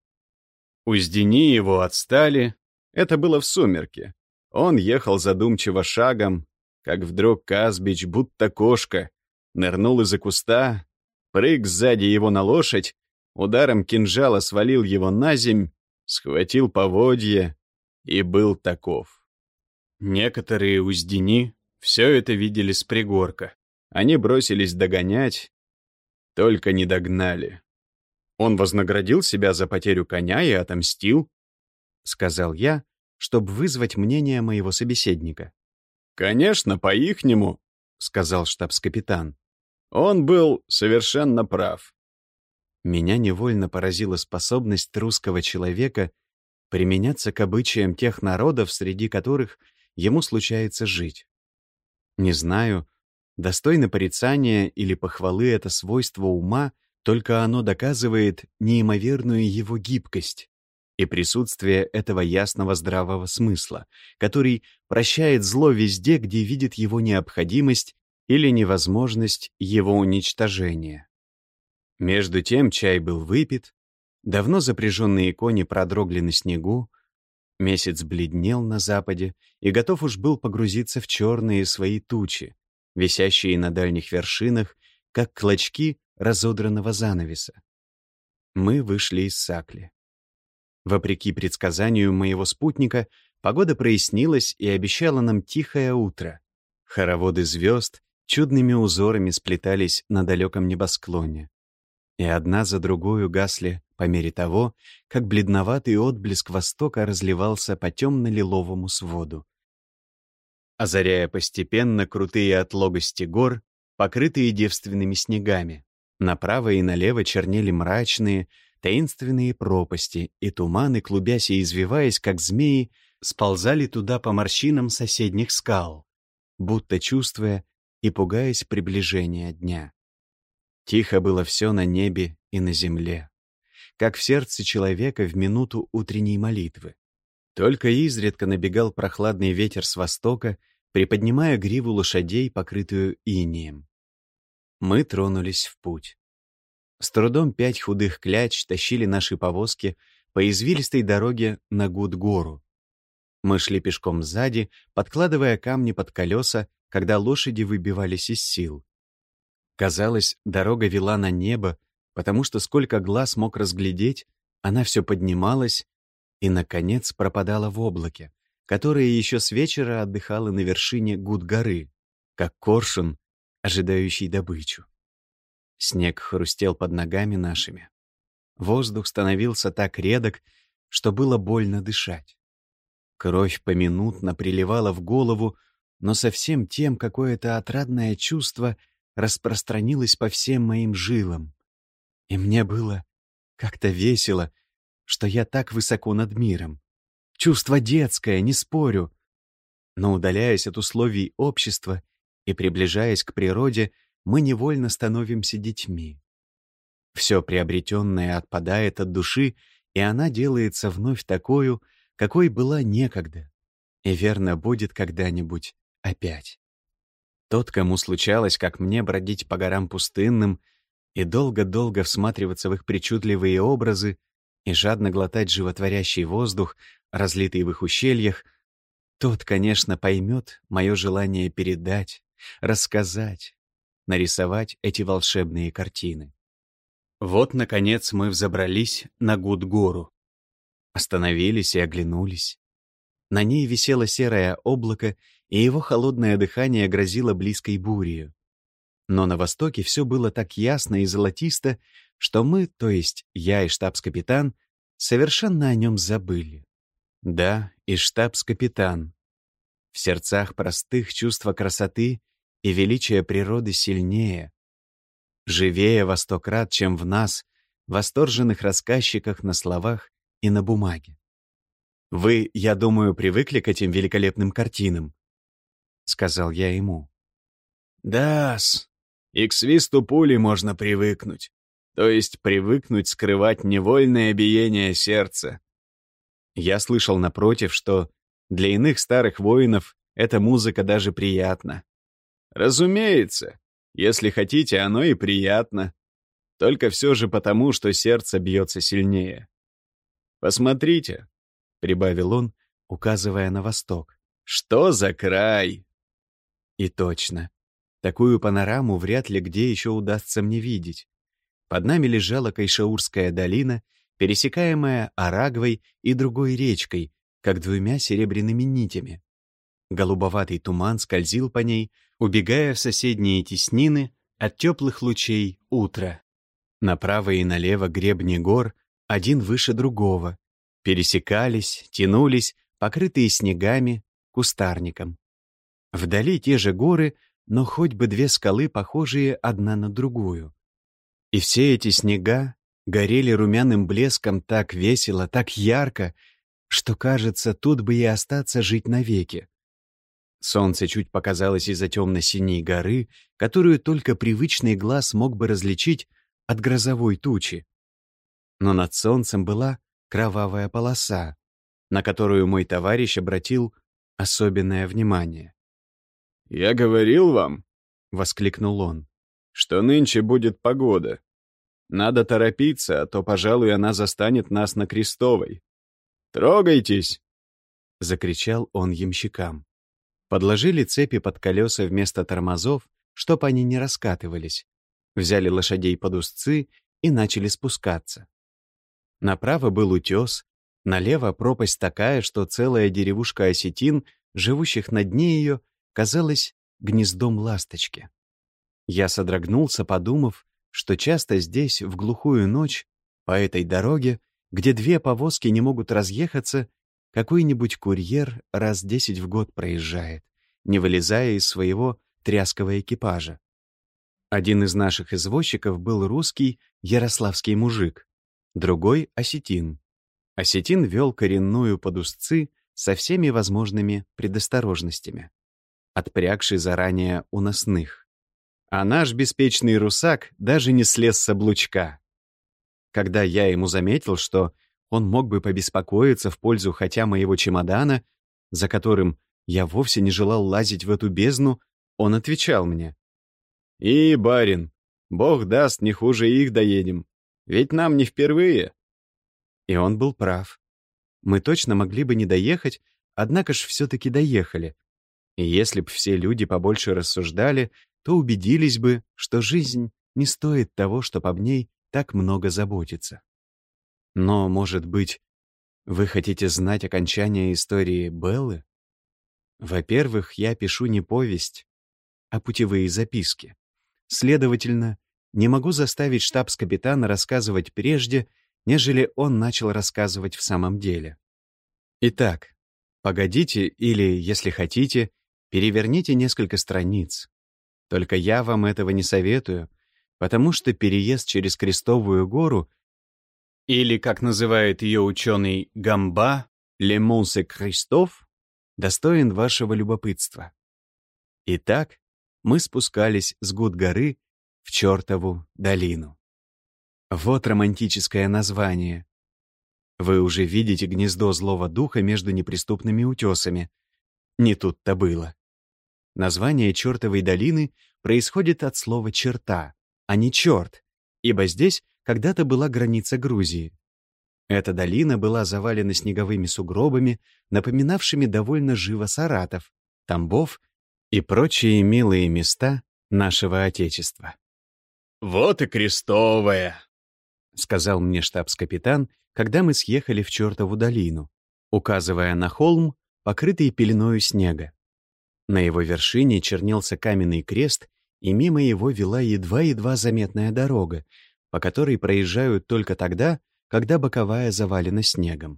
Уздени его отстали. Это было в сумерки. Он ехал задумчиво шагом, как вдруг Казбич, будто кошка, нырнул из-за куста, прыг сзади его на лошадь, ударом кинжала свалил его на земь, схватил поводья и был таков. Некоторые уздени все это видели с пригорка. Они бросились догонять, только не догнали. Он вознаградил себя за потерю коня и отомстил, сказал я, чтобы вызвать мнение моего собеседника. «Конечно, по-ихнему», — сказал штабс-капитан. «Он был совершенно прав». Меня невольно поразила способность русского человека применяться к обычаям тех народов, среди которых ему случается жить. Не знаю, достойно порицания или похвалы это свойство ума, только оно доказывает неимоверную его гибкость и присутствие этого ясного здравого смысла, который прощает зло везде, где видит его необходимость или невозможность его уничтожения. Между тем чай был выпит, давно запряженные кони продрогли на снегу, Месяц бледнел на западе и готов уж был погрузиться в черные свои тучи, висящие на дальних вершинах, как клочки разодранного занавеса. Мы вышли из Сакли. Вопреки предсказанию моего спутника, погода прояснилась и обещала нам тихое утро. Хороводы звезд чудными узорами сплетались на далеком небосклоне. И одна за другой гасли по мере того, как бледноватый отблеск востока разливался по темно-лиловому своду, озаряя постепенно крутые отлогости гор, покрытые девственными снегами. Направо и налево чернели мрачные, таинственные пропасти, и туманы, клубясь и извиваясь, как змеи, сползали туда по морщинам соседних скал, будто чувствуя и пугаясь приближения дня. Тихо было все на небе и на земле, как в сердце человека в минуту утренней молитвы. Только изредка набегал прохладный ветер с востока, приподнимая гриву лошадей, покрытую инеем. Мы тронулись в путь. С трудом 5 худых кляч тащили наши повозки по извилистой дороге на Гуд-гору. Мы шли пешком сзади, подкладывая камни под колеса, когда лошади выбивались из сил. Казалось, дорога вела на небо, потому что сколько глаз мог разглядеть, она все поднималась и, наконец, пропадала в облаке, которое еще с вечера отдыхало на вершине Гуд-горы, как коршун, ожидающий добычу. Снег хрустел под ногами нашими. Воздух становился так редок, что было больно дышать. Кровь поминутно приливала в голову, но совсем тем какое-то отрадное чувство распространилось по всем моим жилам. И мне было как-то весело, что я так высоко над миром. Чувство детское, не спорю. Но удаляясь от условий общества и приближаясь к природе, мы невольно становимся детьми. Все приобретенное отпадает от души, и она делается вновь такою, какой была некогда, и верно будет когда-нибудь опять. Тот, кому случалось, как мне, бродить по горам пустынным и долго-долго всматриваться в их причудливые образы и жадно глотать животворящий воздух, разлитый в их ущельях, тот, конечно, поймет мое желание передать, рассказать, нарисовать эти волшебные картины. Вот, наконец, мы взобрались на Гуд-гору. Остановились и оглянулись. На ней висело серое облако, и его холодное дыхание грозило близкой бурей. Но на востоке все было так ясно и золотисто, что мы, то есть я и штабс-капитан, совершенно о нем забыли. Да, и штабс-капитан. В сердцах простых чувство красоты и величия природы сильнее, живее во 100 крат, чем в нас, восторженных рассказчиках на словах и на бумаге. «Вы, я думаю, привыкли к этим великолепным картинам», — сказал я ему. «Да-с, и к свисту пули можно привыкнуть, то есть привыкнуть скрывать невольное биение сердца». Я слышал, напротив, что для иных старых воинов эта музыка даже приятна. Разумеется, если хотите, оно и приятно. Только все же потому, что сердце бьется сильнее. «Посмотрите», — прибавил он, указывая на восток, — «что за край!» И точно, такую панораму вряд ли где еще удастся мне видеть. Под нами лежала Кайшаурская долина, пересекаемая Арагвой и другой речкой, как 2 серебряными нитями. Голубоватый туман скользил по ней, убегая в соседние теснины от теплых лучей утра. Направо и налево гребни гор, один выше другого, пересекались, тянулись, покрытые снегами, кустарником. Вдали те же горы, но хоть бы 2 скалы, похожие одна на другую. И все эти снега горели румяным блеском так весело, так ярко, что, кажется, тут бы и остаться жить навеки. Солнце чуть показалось из-за темно-синей горы, которую только привычный глаз мог бы различить от грозовой тучи. Но над солнцем была кровавая полоса, на которую мой товарищ обратил особенное внимание. «Я говорил вам», — воскликнул он, — «что нынче будет погода. Надо торопиться, а то, пожалуй, она застанет нас на Крестовой. Трогайтесь, закричал он ямщикам. Подложили цепи под колеса вместо тормозов, чтоб они не раскатывались. Взяли лошадей под узцы и начали спускаться. Направо был утес, налево пропасть такая, что целая деревушка осетин, живущих на дне ее, казалась гнездом ласточки. Я содрогнулся, подумав, что часто здесь, в глухую ночь, по этой дороге, где две повозки не могут разъехаться, какой-нибудь курьер раз 10 в год проезжает, не вылезая из своего тряского экипажа. Один из наших извозчиков был русский ярославский мужик, другой — осетин. Осетин вел коренную под узцы со всеми возможными предосторожностями, отпрягший заранее уносных. А наш беспечный русак даже не слез с облучка. Когда я ему заметил, что он мог бы побеспокоиться в пользу хотя моего чемодана, за которым я вовсе не желал лазить в эту бездну, он отвечал мне: «И, барин, Бог даст, не хуже их доедем, ведь нам не впервые». И он был прав. Мы точно могли бы не доехать, однако ж все-таки доехали. И если б все люди побольше рассуждали, то убедились бы, что жизнь не стоит того, чтобы об ней так много заботиться. Но, может быть, вы хотите знать окончание истории Беллы? Во-первых, я пишу не повесть, а путевые записки. Следовательно, не могу заставить штабс-капитана рассказывать прежде, нежели он начал рассказывать в самом деле. Итак, погодите или, если хотите, переверните несколько страниц. Только я вам этого не советую, потому что переезд через Крестовую гору, или, как называет ее ученый Гамба, «Le Mont-Saint-Christophe», достоин вашего любопытства. Итак, мы спускались с Гуд-горы в Чертову долину. Вот романтическое название. Вы уже видите гнездо злого духа между неприступными утесами. Не тут-то было. Название Чертовой долины происходит от слова «черта», а не «черт», ибо здесь когда-то была граница Грузии. Эта долина была завалена снеговыми сугробами, напоминавшими довольно живо Саратов, Тамбов и прочие милые места нашего Отечества. «Вот и Крестовая», — сказал мне штабс-капитан, когда мы съехали в Чертову долину, указывая на холм, покрытый пеленою снега. На его вершине чернелся каменный крест, и мимо его вела едва-едва заметная дорога, по которой проезжают только тогда, когда боковая завалена снегом.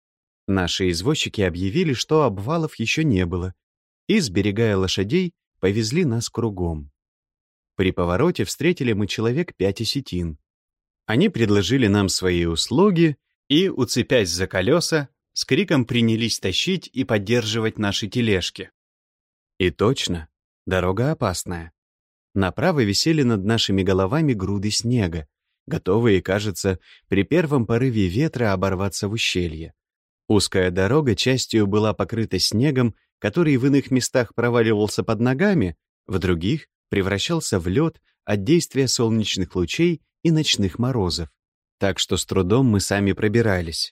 Наши извозчики объявили, что обвалов еще не было, и, сберегая лошадей, повезли нас кругом. При повороте встретили мы человек 5 осетин. Они предложили нам свои услуги и, уцепясь за колеса, с криком принялись тащить и поддерживать наши тележки. И точно, дорога опасная. Направо висели над нашими головами груды снега, готовые, кажется, при первом порыве ветра оборваться в ущелье. Узкая дорога частью была покрыта снегом, который в иных местах проваливался под ногами, в других превращался в лед от действия солнечных лучей и ночных морозов, так что с трудом мы сами пробирались.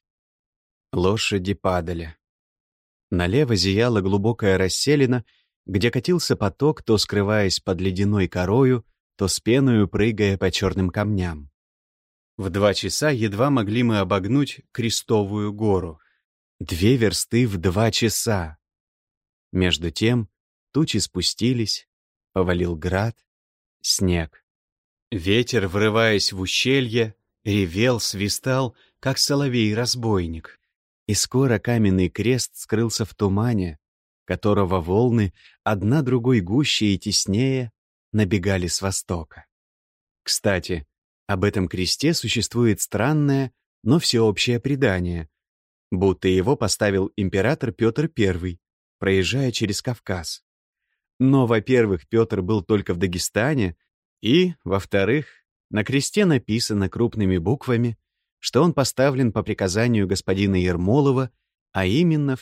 Лошади падали. Налево зияла глубокая расселина, где катился поток, то скрываясь под ледяной корою, то с пеною прыгая по черным камням. В 2 часа едва могли мы обогнуть Крестовую гору. 2 версты в 2 часа. Между тем тучи спустились, повалил град, снег. Ветер, врываясь в ущелье, ревел, свистал, как соловей-разбойник. И скоро каменный крест скрылся в тумане, которого волны, одна другой гуще и теснее, набегали с востока. Кстати, об этом кресте существует странное, но всеобщее предание, будто его поставил император Петр I, проезжая через Кавказ. Но, во-первых, Петр был только в Дагестане, и, во-вторых, на кресте написано крупными буквами, что он поставлен по приказанию господина Ермолова, а именно в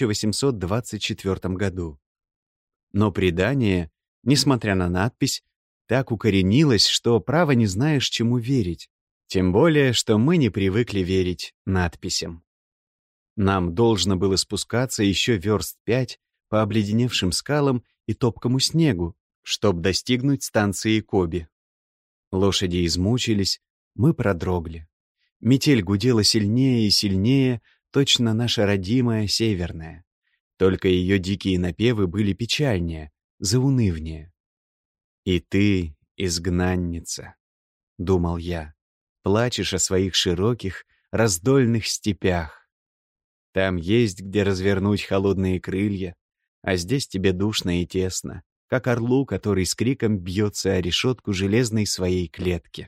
1824 году. Но предание, несмотря на надпись, так укоренилось, что право не знаешь, чему верить, тем более, что мы не привыкли верить надписям. Нам должно было спускаться еще верст 5 по обледеневшим скалам и топкому снегу, чтобы достигнуть станции Коби. Лошади измучились, мы продрогли. Метель гудела сильнее и сильнее, точно наша родимая северная. Только ее дикие напевы были печальнее, заунывнее. «И ты, изгнанница», — думал я, — «плачешь о своих широких, раздольных степях. Там есть где развернуть холодные крылья, а здесь тебе душно и тесно, как орлу, который с криком бьется о решетку железной своей клетки».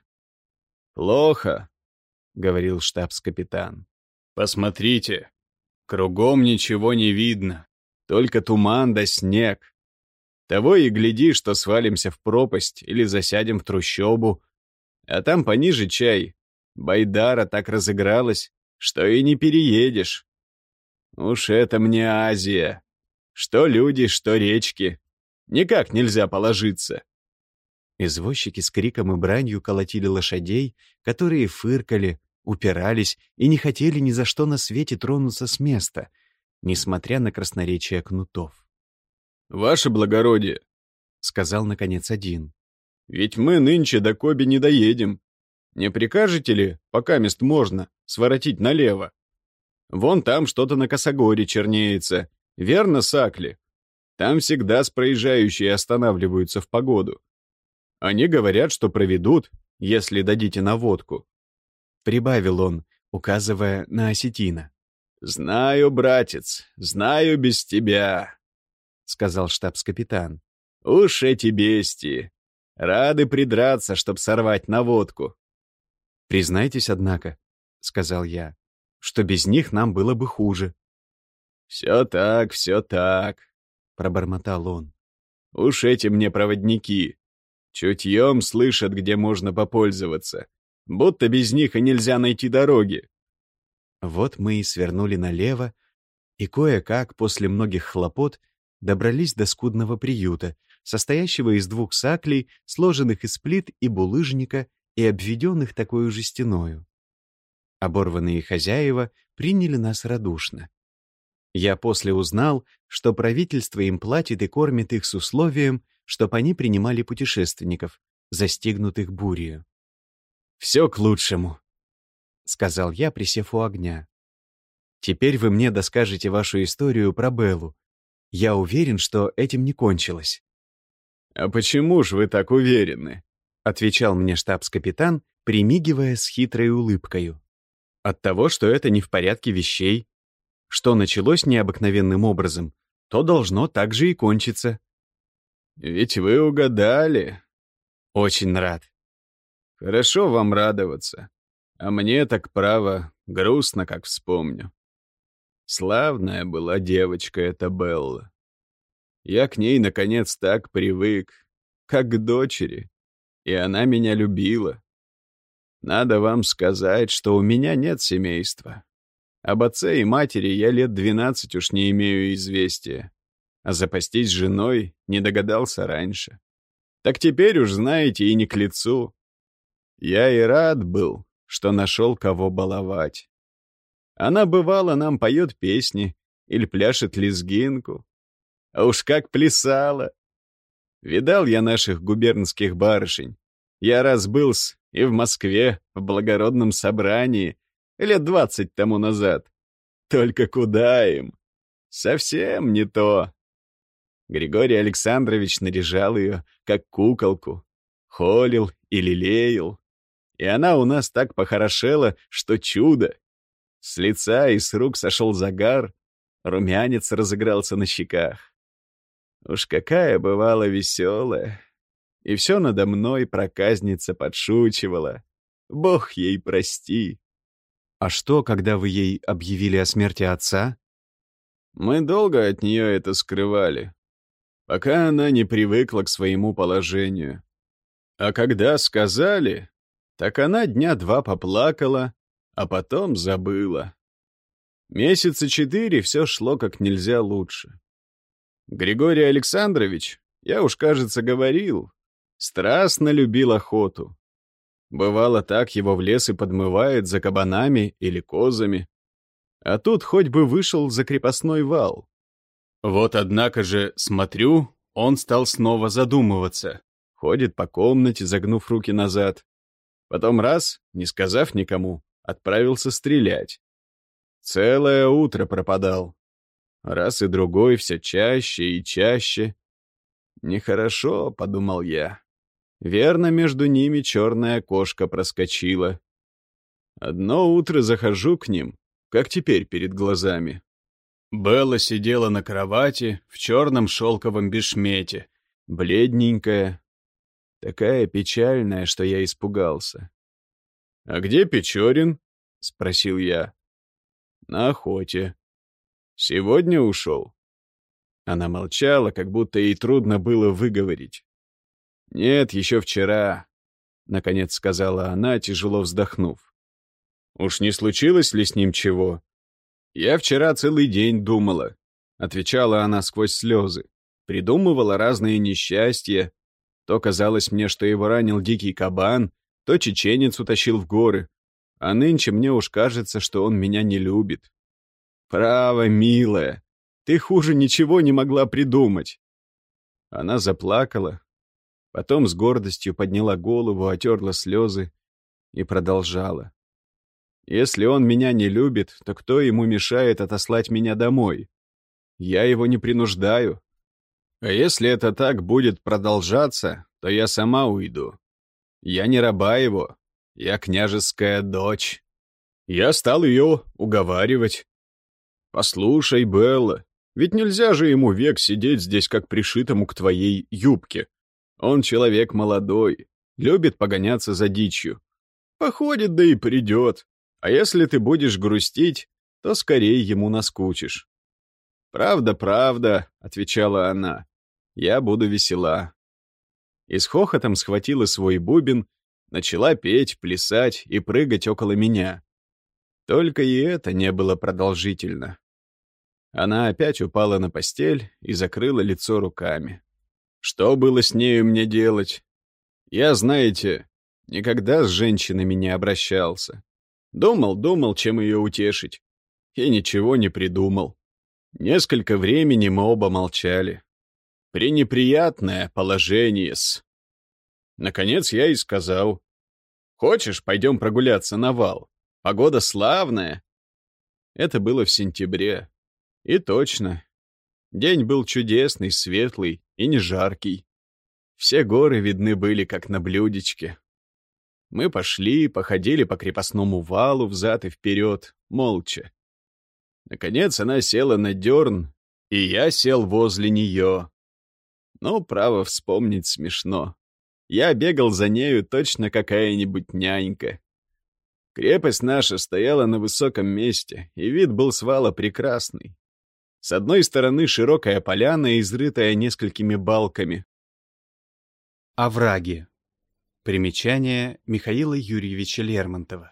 «Плохо», — говорил штабс-капитан. «Посмотрите, кругом ничего не видно, только туман да снег. Того и гляди, что свалимся в пропасть или засядем в трущобу. А там пониже чай. Байдара так разыгралась, что и не переедешь. Уж это мне Азия. Что люди, что речки. Никак нельзя положиться». Извозчики с криком и бранью колотили лошадей, которые фыркали, упирались и не хотели ни за что на свете тронуться с места, несмотря на красноречие кнутов. «Ваше благородие», — сказал наконец один, — «ведь мы нынче до Коби не доедем. Не прикажете ли, пока мест можно, своротить налево? Вон там что-то на косогоре чернеется. Верно, Сакли? Там всегда с проезжающие останавливаются в погоду. Они говорят, что проведут, если дадите наводку». Прибавил он, указывая на осетина. «Знаю, братец, знаю без тебя», — сказал штабс-капитан. «Уж эти бестии. Рады придраться, чтоб сорвать наводку». «Признайтесь, однако», — сказал я, — «что без них нам было бы хуже». Все так», — пробормотал он. «Уж эти мне проводники. Чутьем слышат, где можно попользоваться. Будто без них и нельзя найти дороги». Вот мы и свернули налево, и кое-как после многих хлопот добрались до скудного приюта, состоящего из 2 саклей, сложенных из плит и булыжника и обведенных такой же стеною. Оборванные хозяева приняли нас радушно. Я после узнал, что правительство им платит и кормит их с условием, чтоб они принимали путешественников, застигнутых бурею. «Все к лучшему», — сказал я, присев у огня. «Теперь вы мне доскажете вашу историю про Беллу. Я уверен, что этим не кончилось». «А почему ж вы так уверены?» — отвечал мне штабс-капитан, примигивая с хитрой улыбкою. «От того, что это не в порядке вещей. Что началось необыкновенным образом, то должно так же и кончиться». «Ведь вы угадали». «Очень рад». «Хорошо вам радоваться. А мне так право грустно, как вспомню. Славная была девочка эта Белла. Я к ней, наконец, так привык, как к дочери, и она меня любила. Надо вам сказать, что у меня нет семейства. Об отце и матери я лет 12 уж не имею известия, а запастись женой не догадался раньше. Так теперь уж, знаете, и не к лицу. Я и рад был, что нашел кого баловать. Она, бывало, нам поет песни или пляшет лезгинку. А уж как плясала! Видал я наших губернских барышень. Я раз был-с и в Москве, в благородном собрании, лет 20 тому назад. Только куда им? Совсем не то. Григорий Александрович наряжал ее, как куколку, холил и лелеял. И она у нас так похорошела, что чудо. С лица и с рук сошел загар, румянец разыгрался на щеках. Уж какая бывала веселая. И все надо мной проказница подшучивала. Бог ей прости. «А что, когда вы ей объявили о смерти отца?» Мы долго от нее это скрывали, пока она не привыкла к своему положению. А когда сказали, так она 2 дня поплакала, а потом забыла. 4 месяца все шло как нельзя лучше. Григорий Александрович, я уж, кажется, говорил, страстно любил охоту. Бывало так, его в лес и подмывает за кабанами или козами. А тут хоть бы вышел за крепостной вал. Вот однако же, смотрю, он стал снова задумываться. Ходит по комнате, загнув руки назад. Потом раз, не сказав никому, отправился стрелять. Целое утро пропадал. Раз и другой все чаще и чаще. Нехорошо, подумал я. Верно, между ними черная кошка проскочила. Одно утро захожу к ним, как теперь перед глазами. Белла сидела на кровати в черном шелковом бешмете, бледненькая, такая печальная, что я испугался. «А где Печорин?» — спросил я. «На охоте. Сегодня ушел?» Она молчала, как будто ей трудно было выговорить. «Нет, еще вчера», — наконец сказала она, тяжело вздохнув. «Уж не случилось ли с ним чего?» «Я вчера целый день думала», — отвечала она сквозь слезы. «Придумывала разные несчастья. То казалось мне, что его ранил дикий кабан, то чеченец утащил в горы. А нынче мне уж кажется, что он меня не любит. Право, милая, ты хуже ничего не могла придумать». Она заплакала, потом с гордостью подняла голову, отерла слезы и продолжала. «Если он меня не любит, то кто ему мешает отослать меня домой? Я его не принуждаю. А если это так будет продолжаться, то я сама уйду. Я не раба его, я княжеская дочь». Я стал ее уговаривать. «Послушай, Белла, ведь нельзя же ему век сидеть здесь, как пришитому к твоей юбке. Он человек молодой, любит погоняться за дичью. Походит, да и придет. А если ты будешь грустить, то скорее ему наскучишь». «Правда, правда», — отвечала она, — «я буду весела». И с хохотом схватила свой бубен, начала петь, плясать и прыгать около меня. Только и это не было продолжительно. Она опять упала на постель и закрыла лицо руками. Что было с нею мне делать? Я, знаете, никогда с женщинами не обращался. Думал, чем ее утешить. И ничего не придумал. Несколько времени мы оба молчали. Пренеприятное положение-с. Наконец я и сказал: «Хочешь, пойдем прогуляться на вал? Погода славная». Это было в сентябре. И точно. День был чудесный, светлый и не жаркий. Все горы видны были, как на блюдечке. Мы пошли, походили по крепостному валу взад и вперед, молча. Наконец она села на дерн, и я сел возле нее. Ну, право, вспомнить смешно. Я бегал за нею точно какая-нибудь нянька. Крепость наша стояла на высоком месте, и вид был с вала прекрасный. С одной стороны широкая поляна, изрытая несколькими балками. Овраги. Примечание Михаила Юрьевича Лермонтова.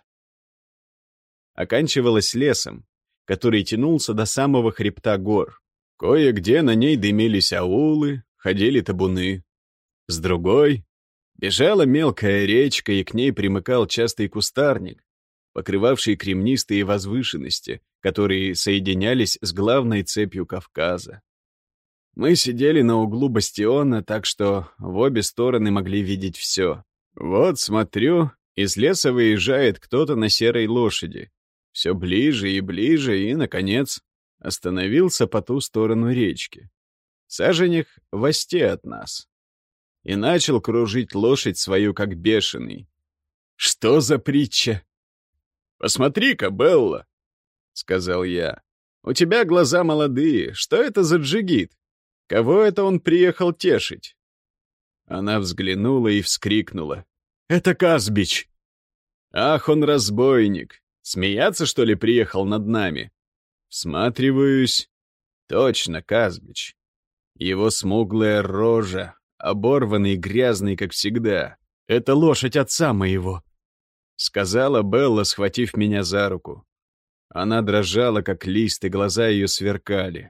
Оканчивалась лесом, который тянулся до самого хребта гор. Кое-где на ней дымились аулы, ходили табуны. С другой бежала мелкая речка, и к ней примыкал частый кустарник, покрывавший кремнистые возвышенности, которые соединялись с главной цепью Кавказа. Мы сидели на углу бастиона, так что в обе стороны могли видеть все. Вот, смотрю, из леса выезжает кто-то на серой лошади. Все ближе и ближе, и, наконец, остановился по ту сторону речки. Саженях в осте от нас. И начал кружить лошадь свою, как бешеный. Что за притча? «Посмотри-ка, Белла», — сказал я. «У тебя глаза молодые. Что это за джигит? Кого это он приехал тешить?» Она взглянула и вскрикнула. «Это Казбич!» «Ах, он разбойник! Смеяться, что ли, приехал над нами?» Всматриваюсь. Точно, Казбич. Его смуглая рожа, оборванный, грязный, как всегда. «Это лошадь отца моего», — сказала Белла, схватив меня за руку. Она дрожала, как лист, и глаза ее сверкали.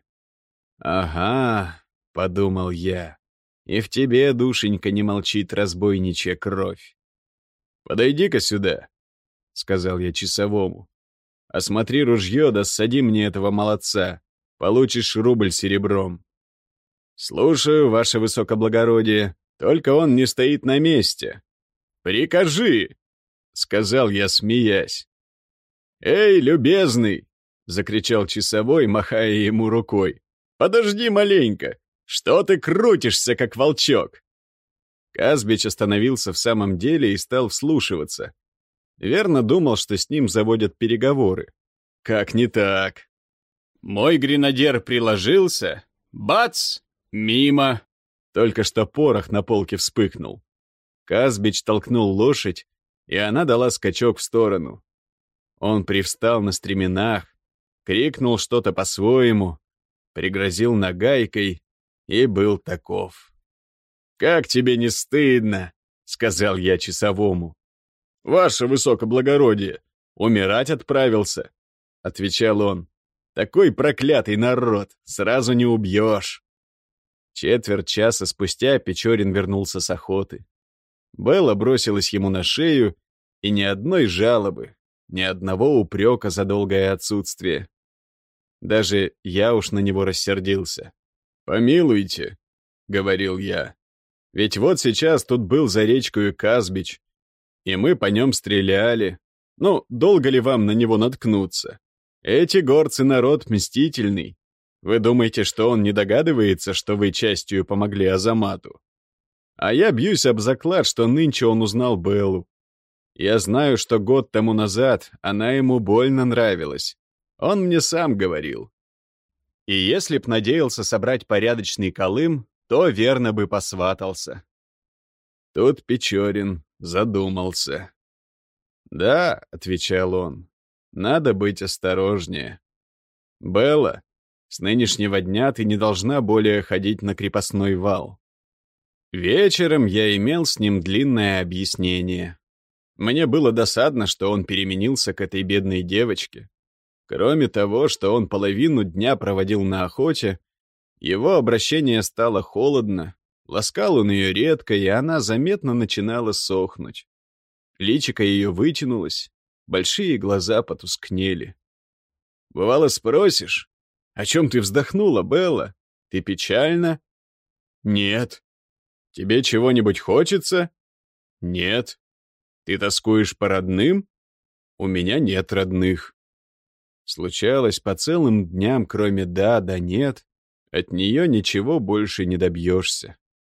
«Ага», — подумал я, — «и в тебе, душенька, не молчит разбойничья кровь». «Подойди-ка сюда», — сказал я часовому. Осмотри ружье, да ссади мне этого молодца. Получишь рубль серебром». «Слушаю, ваше высокоблагородие, только он не стоит на месте». «Прикажи», — сказал я, смеясь. «Эй, любезный!» — закричал часовой, махая ему рукой. «Подожди маленько! Что ты крутишься, как волчок?» Казбич остановился в самом деле и стал вслушиваться. Верно думал, что с ним заводят переговоры. Как не так? Мой гренадер приложился. Бац! Мимо! Только что порох на полке вспыхнул. Казбич толкнул лошадь, и она дала скачок в сторону. Он привстал на стременах, крикнул что-то по-своему, пригрозил нагайкой и был таков. «Как тебе не стыдно?» — сказал я часовому. «Ваше высокоблагородие, умирать отправился», — отвечал он. «Такой проклятый народ, сразу не убьешь». Четверть часа спустя Печорин вернулся с охоты. Белла бросилась ему на шею, и ни одной жалобы, ни одного упрека за долгое отсутствие. Даже я уж на него рассердился. «Помилуйте», — говорил я, — «ведь вот сейчас тут был за речкою Казбич, и мы по нем стреляли. Ну, долго ли вам на него наткнуться? Эти горцы народ мстительный. Вы думаете, что он не догадывается, что вы частью помогли Азамату? А я бьюсь об заклад, что нынче он узнал Беллу. Я знаю, что год тому назад она ему больно нравилась. Он мне сам говорил. И если б надеялся собрать порядочный колым, то верно бы посватался». Тут Печорин задумался. «Да», — отвечал он, — «надо быть осторожнее. Белла, с нынешнего дня ты не должна более ходить на крепостной вал». Вечером я имел с ним длинное объяснение. Мне было досадно, что он переменился к этой бедной девочке. Кроме того, что он половину дня проводил на охоте, его обращение стало холодно, ласкал он ее редко, и она заметно начинала сохнуть. Личико ее вытянулось, большие глаза потускнели. Бывало, спросишь: «О чем ты вздохнула, Белла? Ты печальна?» «Нет». «Тебе чего-нибудь хочется?» «Нет». «Ты тоскуешь по родным?» «У меня нет родных». Случалось по целым дням, кроме «да» да «нет», от нее ничего больше не добьешься.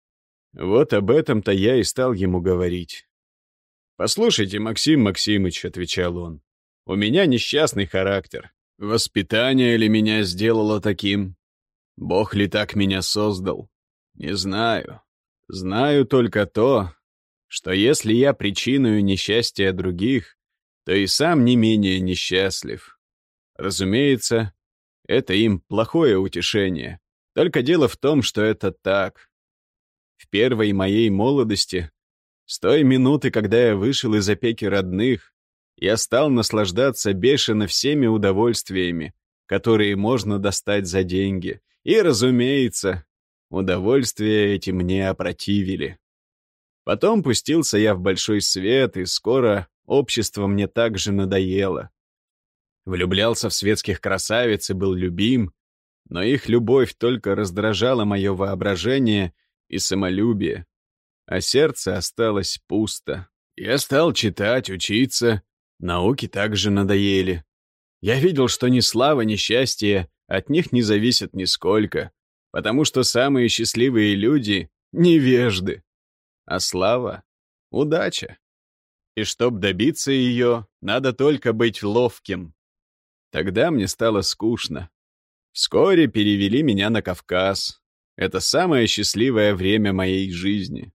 Вот об этом-то я и стал ему говорить. «Послушайте, Максим Максимыч», — отвечал он, — «у меня несчастный характер. Воспитание ли меня сделало таким? Бог ли так меня создал? Не знаю. Знаю только то, что если я причиною несчастья других, то и сам не менее несчастлив. Разумеется, это им плохое утешение. Только дело в том, что это так. В первой моей молодости, с той минуты, когда я вышел из опеки родных, я стал наслаждаться бешено всеми удовольствиями, которые можно достать за деньги. И, разумеется, удовольствия эти мне опротивили. Потом пустился я в большой свет, и скоро общество мне также надоело. Влюблялся в светских красавиц и был любим, но их любовь только раздражала мое воображение и самолюбие, а сердце осталось пусто. Я стал читать, учиться, науки также надоели. Я видел, что ни слава, ни счастье от них не зависят нисколько, потому что самые счастливые люди — невежды, а слава — удача. И чтоб добиться ее, надо только быть ловким. Тогда мне стало скучно. Вскоре перевели меня на Кавказ. Это самое счастливое время моей жизни.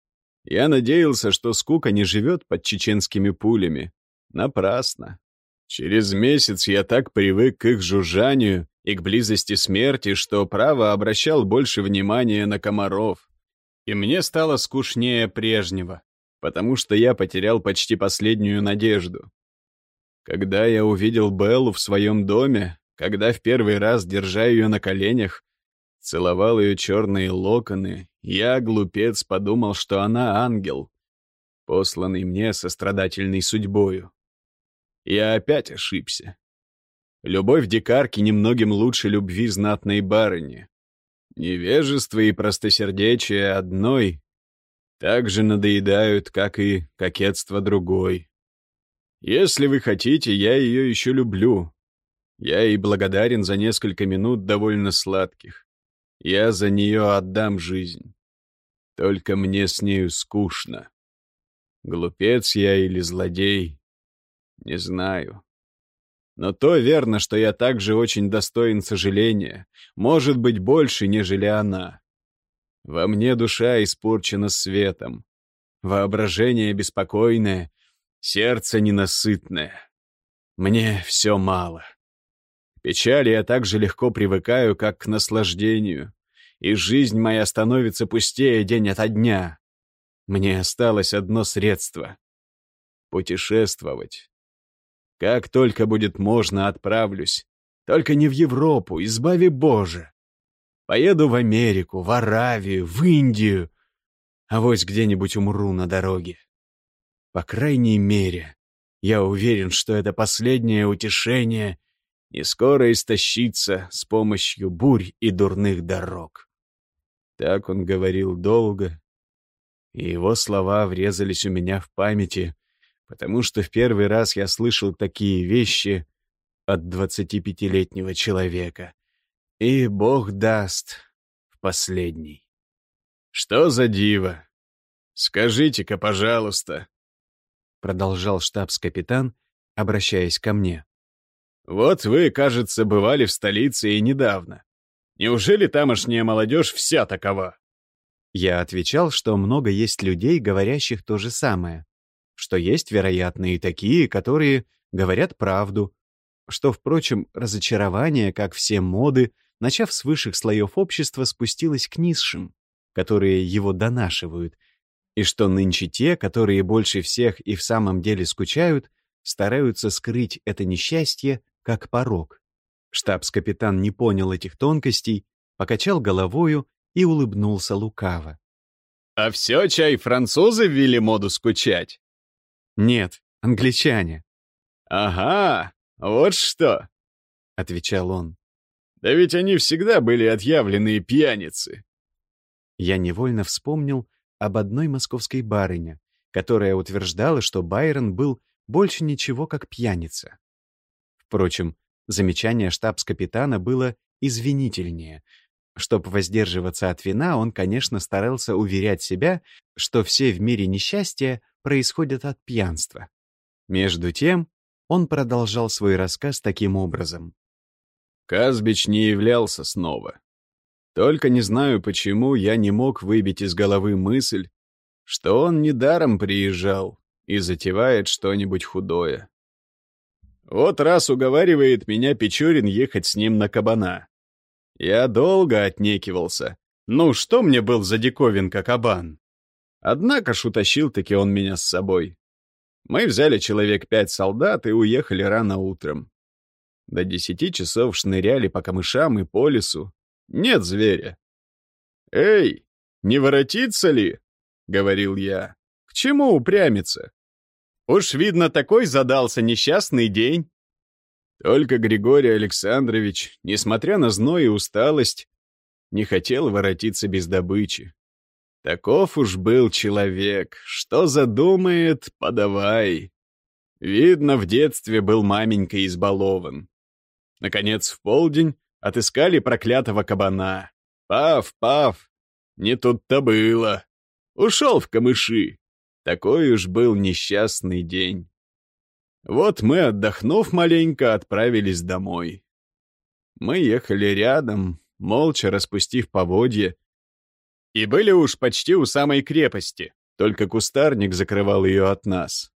Я надеялся, что скука не живет под чеченскими пулями. Напрасно. Через месяц я так привык к их жужжанию и к близости смерти, что право обращал больше внимания на комаров. И мне стало скучнее прежнего, потому что я потерял почти последнюю надежду. Когда я увидел Беллу в своем доме, когда в первый раз, держа ее на коленях, целовал ее черные локоны, я, глупец, подумал, что она ангел, посланный мне сострадательной судьбою. Я опять ошибся. Любовь дикарки немногим лучше любви знатной барыни. Невежество и простосердечие одной так же надоедают, как и кокетство другой. Если вы хотите, я ее еще люблю. Я ей благодарен за несколько минут довольно сладких. Я за нее отдам жизнь. Только мне с нею скучно. Глупец я или злодей, не знаю. Но то верно, что я также очень достоин сожаления, может быть, больше, нежели она. Во мне душа испорчена светом, воображение беспокойное, сердце ненасытное. Мне все мало. К печали я так же легко привыкаю, как к наслаждению, и жизнь моя становится пустее день ото дня. Мне осталось одно средство — путешествовать. Как только будет можно, отправлюсь. Только не в Европу, избави Боже. Поеду в Америку, в Аравию, в Индию. Авось где-нибудь умру на дороге. По крайней мере, я уверен, что это последнее утешение не скоро истощится с помощью бурь и дурных дорог. Так он говорил долго, и его слова врезались у меня в памяти, потому что в первый раз я слышал такие вещи от 25-летнего человека. И Бог даст в последний. «Что за диво? Скажите-ка, пожалуйста», — продолжал штабс-капитан, обращаясь ко мне. «Вот вы, кажется, бывали в столице и недавно. Неужели тамошняя молодежь вся такова?» Я отвечал, что много есть людей, говорящих то же самое, что есть, вероятно, и такие, которые говорят правду, что, впрочем, разочарование, как все моды, начав с высших слоев общества, спустилось к низшим, которые его донашивают, и что нынче те, которые больше всех и в самом деле скучают, стараются скрыть это несчастье как порок. Штабс-капитан не понял этих тонкостей, покачал головою и улыбнулся лукаво. «А все, чай, французы ввели моду скучать?» «Нет, англичане». «Ага, вот что», — отвечал он. «Да ведь они всегда были отъявленные пьяницы». Я невольно вспомнил об одной московской барыне, которая утверждала, что Байрон был больше ничего как пьяница. Впрочем, замечание штабс-капитана было извинительнее. Чтоб воздерживаться от вина, он, конечно, старался уверять себя, что все в мире несчастья происходят от пьянства. Между тем, он продолжал свой рассказ таким образом. Казбич не являлся снова. Только не знаю, почему я не мог выбить из головы мысль, что он недаром приезжал и затевает что-нибудь худое. Вот раз уговаривает меня Печорин ехать с ним на кабана. Я долго отнекивался. Ну, что мне был за диковинка кабан? Однако ж утащил-таки он меня с собой. Мы взяли человек 5 солдат и уехали рано утром. До 10 часов шныряли по камышам и по лесу. Нет зверя. «Эй, не воротиться ли?» — говорил я. «К чему упрямиться? Уж, видно, такой задался несчастный день». Только Григорий Александрович, несмотря на зной и усталость, не хотел воротиться без добычи. Таков уж был человек, что задумает, подавай. Видно, в детстве был маменькой избалован. Наконец, в полдень отыскали проклятого кабана. Пав, пав, не тут-то было. Ушел в камыши. Такой уж был несчастный день. Вот мы, отдохнув маленько, отправились домой. Мы ехали рядом, молча распустив поводья, и были уж почти у самой крепости, только кустарник закрывал ее от нас.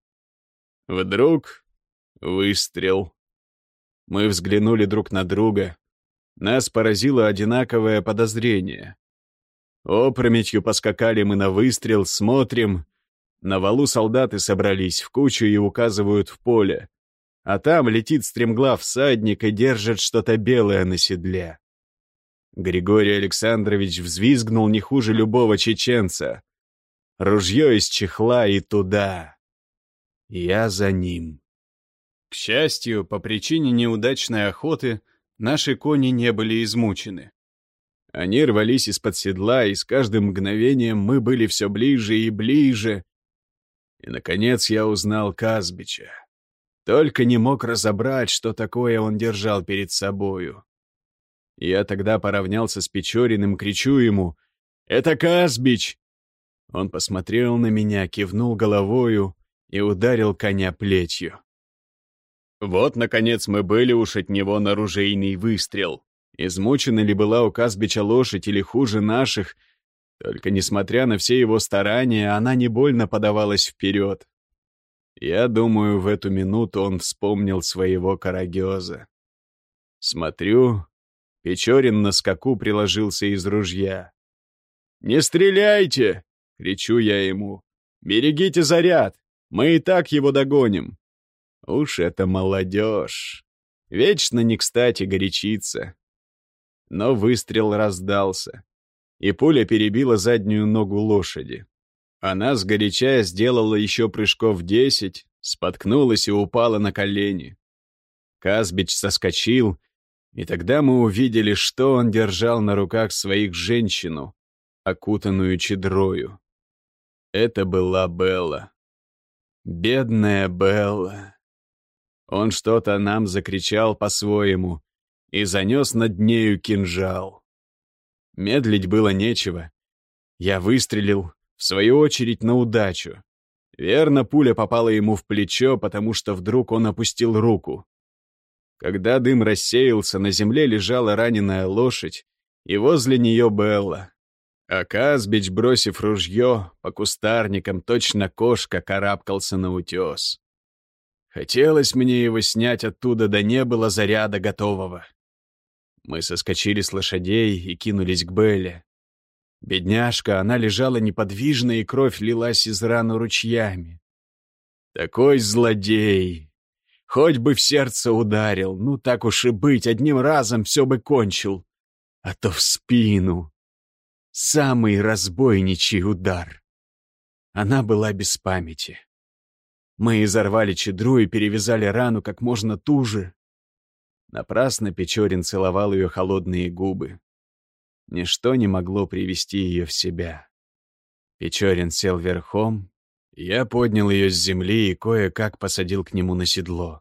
Вдруг выстрел. Мы взглянули друг на друга. Нас поразило одинаковое подозрение. Опрометью поскакали мы на выстрел, смотрим. На валу солдаты собрались в кучу и указывают в поле. А там летит стремглав всадник и держит что-то белое на седле. Григорий Александрович взвизгнул не хуже любого чеченца. Ружье из чехла и туда. Я за ним. К счастью, по причине неудачной охоты наши кони не были измучены. Они рвались из-под седла, и с каждым мгновением мы были все ближе и ближе. И, наконец, я узнал Казбича. Только не мог разобрать, что такое он держал перед собою. Я тогда поравнялся с Печориным, кричу ему: «Это Казбич!» Он посмотрел на меня, кивнул головою и ударил коня плетью. Вот, наконец, мы были уж от него на ружейный выстрел. Измучена ли была у Казбича лошадь или хуже наших, только, несмотря на все его старания, она не больно подавалась вперед. Я думаю, в эту минуту он вспомнил своего Карагёза. Смотрю, Печорин на скаку приложился из ружья. «Не стреляйте!» — кричу я ему. «Берегите заряд! Мы и так его догоним!» Уж это молодежь! Вечно не кстати горячится. Но выстрел раздался, и пуля перебила заднюю ногу лошади. Она сгоряча сделала еще прыжков 10, споткнулась и упала на колени. Казбич соскочил, и тогда мы увидели, что он держал на руках своих женщину, окутанную чадрою. Это была Белла. Бедная Белла. Он что-то нам закричал по-своему и занес над нею кинжал. Медлить было нечего. Я выстрелил, в свою очередь, на удачу. Верно, пуля попала ему в плечо, потому что вдруг он опустил руку. Когда дым рассеялся, на земле лежала раненая лошадь, и возле нее Белла. А Казбич, бросив ружье, по кустарникам, точно кошка, карабкался на утес. Хотелось мне его снять оттуда, да не было заряда готового. Мы соскочили с лошадей и кинулись к Белле. Бедняжка, она лежала неподвижно, и кровь лилась из раны ручьями. Такой злодей! Хоть бы в сердце ударил, ну так уж и быть, одним разом все бы кончил. А то в спину. Самый разбойничий удар. Она была без памяти. Мы изорвали чадру и перевязали рану как можно туже. Напрасно Печорин целовал ее холодные губы. Ничто не могло привести ее в себя. Печорин сел верхом, я поднял ее с земли и кое-как посадил к нему на седло.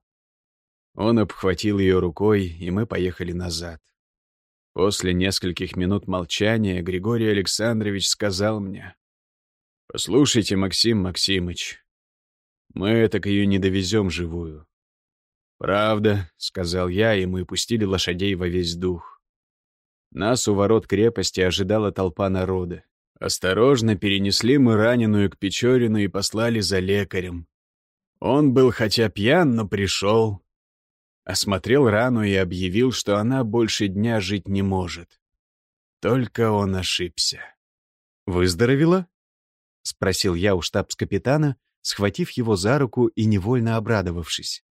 Он обхватил ее рукой, и мы поехали назад. После нескольких минут молчания Григорий Александрович сказал мне: «Послушайте, Максим Максимыч, мы этак ее не довезем живую». «Правда», — сказал я, и мы пустили лошадей во весь дух. Нас у ворот крепости ожидала толпа народа. Осторожно перенесли мы раненую к Печорину и послали за лекарем. Он был хотя пьян, но пришел. Осмотрел рану и объявил, что она больше дня жить не может. Только он ошибся. «Выздоровела?» — спросил я у штабс-капитана, схватив его за руку и невольно обрадовавшись.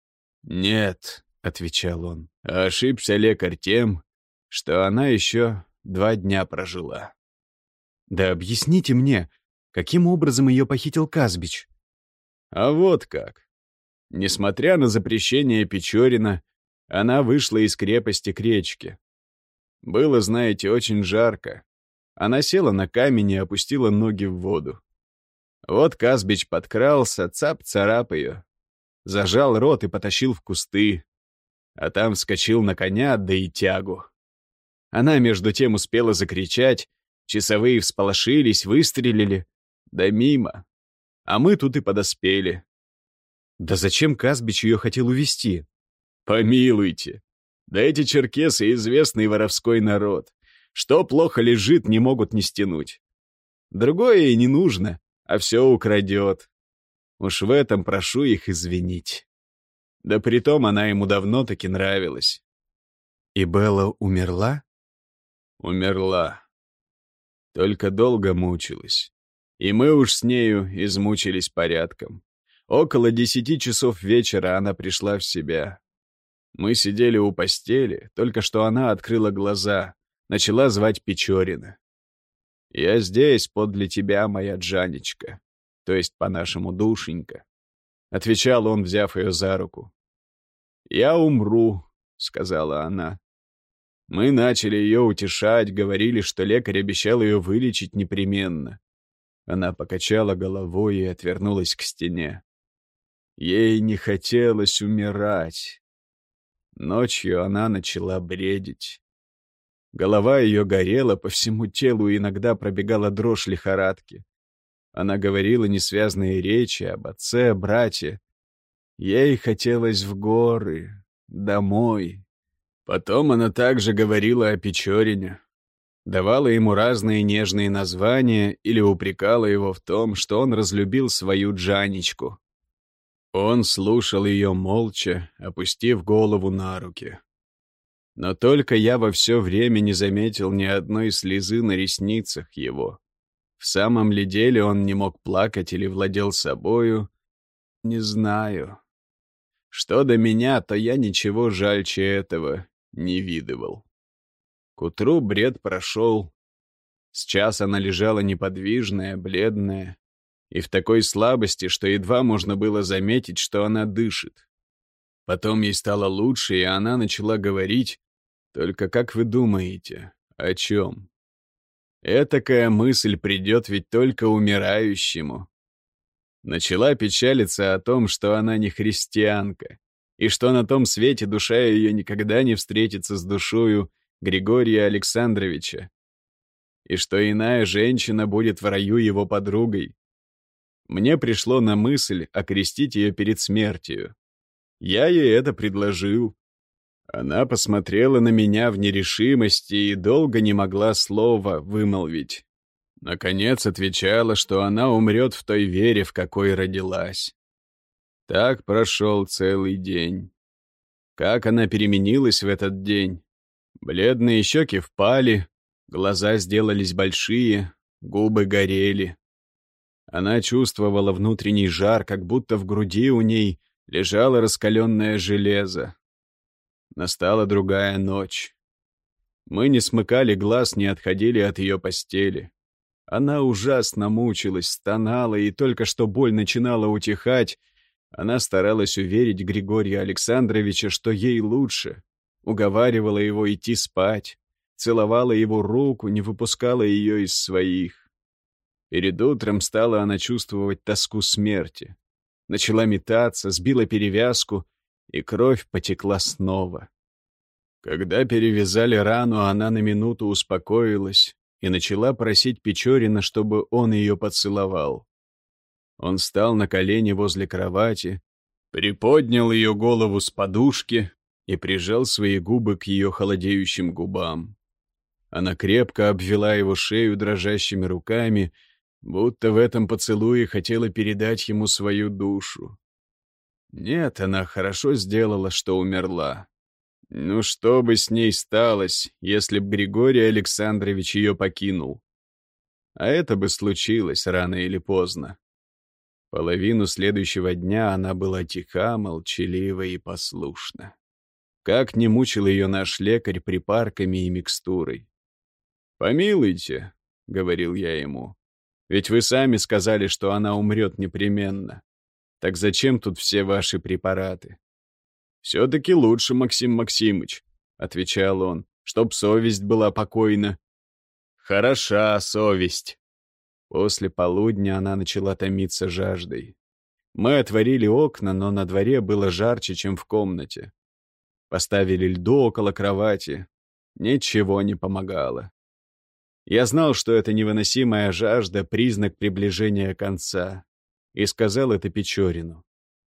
«Нет», — отвечал он, — «ошибся лекарь тем, что она еще 2 дня прожила». «Да объясните мне, каким образом ее похитил Казбич?» «А вот как. Несмотря на запрещение Печорина, она вышла из крепости к речке. Было, знаете, очень жарко. Она села на камень и опустила ноги в воду. Вот Казбич подкрался, цап-царап ее, зажал рот и потащил в кусты, а там вскочил на коня, да и тягу. Она между тем успела закричать, часовые всполошились, выстрелили, да мимо. А мы тут и подоспели. Да зачем Казбич ее хотел увезти? Помилуйте. Да эти черкесы — известный воровской народ. Что плохо лежит, не могут не стянуть. Другое и не нужно, а все украдет. Уж в этом прошу их извинить. Да притом она ему давно-таки нравилась. И Белла умерла? Умерла. Только долго мучилась. И мы уж с нею измучились порядком. Около 10 часов вечера она пришла в себя. Мы сидели у постели, только что она открыла глаза, начала звать Печорина. «Я здесь, подле тебя, моя Джанечка, то есть по-нашему душенька», — отвечал он, взяв ее за руку. «Я умру», — сказала она. Мы начали ее утешать, говорили, что лекарь обещал ее вылечить непременно. Она покачала головой и отвернулась к стене. Ей не хотелось умирать. Ночью она начала бредить. Голова ее горела, по всему телу и иногда пробегала дрожь лихорадки. Она говорила несвязные речи об отце, брате. Ей хотелось в горы, домой. Потом она также говорила о Печорине. Давала ему разные нежные названия или упрекала его в том, что он разлюбил свою Джанечку. Он слушал ее молча, опустив голову на руки. Но только я во все время не заметил ни одной слезы на ресницах его. В самом ли деле он не мог плакать или владел собою? Не знаю. Что до меня, то я ничего жальче этого не видывал. К утру бред прошел. С час она лежала неподвижная, бледная, и в такой слабости, что едва можно было заметить, что она дышит. Потом ей стало лучше, и она начала говорить, только как вы думаете, о чем? Этакая мысль придет ведь только умирающему. Начала печалиться о том, что она не христианка, и что на том свете душа ее никогда не встретится с душою Григория Александровича, и что иная женщина будет в раю его подругой. Мне пришло на мысль окрестить ее перед смертью. Я ей это предложил. Она посмотрела на меня в нерешимости и долго не могла слова вымолвить. Наконец отвечала, что она умрет в той вере, в какой родилась. Так прошел целый день. Как она переменилась в этот день. Бледные щеки впали, глаза сделались большие, губы горели. Она чувствовала внутренний жар, как будто в груди у ней лежало раскаленное железо. Настала другая ночь. Мы не смыкали глаз, не отходили от ее постели. Она ужасно мучилась, стонала, и только что боль начинала утихать, она старалась уверить Григория Александровича, что ей лучше, уговаривала его идти спать, целовала его руку, не выпускала ее из своих. Перед утром стала она чувствовать тоску смерти. Начала метаться, сбила перевязку, и кровь потекла снова. Когда перевязали рану, она на минуту успокоилась и начала просить Печорина, чтобы он ее поцеловал. Он встал на колени возле кровати, приподнял ее голову с подушки и прижал свои губы к ее холодеющим губам. Она крепко обвела его шею дрожащими руками, будто в этом поцелуе хотела передать ему свою душу. Нет, она хорошо сделала, что умерла. Ну что бы с ней сталось, если б Григорий Александрович ее покинул? А это бы случилось рано или поздно. Половину следующего дня она была тиха, молчалива и послушна. Как не мучил ее наш лекарь припарками и микстурой. «Помилуйте», — говорил я ему, — «ведь вы сами сказали, что она умрет непременно. Так зачем тут все ваши препараты?» «Все-таки лучше, Максим Максимыч», — отвечал он, — «чтоб совесть была покойна». «Хороша совесть». После полудня она начала томиться жаждой. Мы отворили окна, но на дворе было жарче, чем в комнате. Поставили льду около кровати. Ничего не помогало. Я знал, что это невыносимая жажда — признак приближения конца, и сказал это Печорину.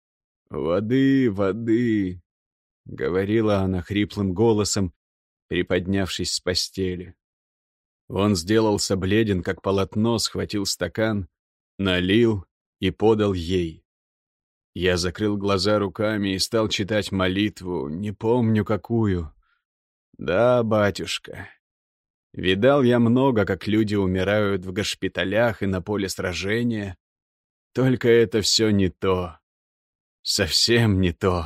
«Воды, воды», — говорила она хриплым голосом, приподнявшись с постели. Он сделался бледен, как полотно, схватил стакан, налил и подал ей. Я закрыл глаза руками и стал читать молитву, не помню какую. Да, батюшка, видал я много, как люди умирают в госпиталях и на поле сражения. Только это все не то. Совсем не то.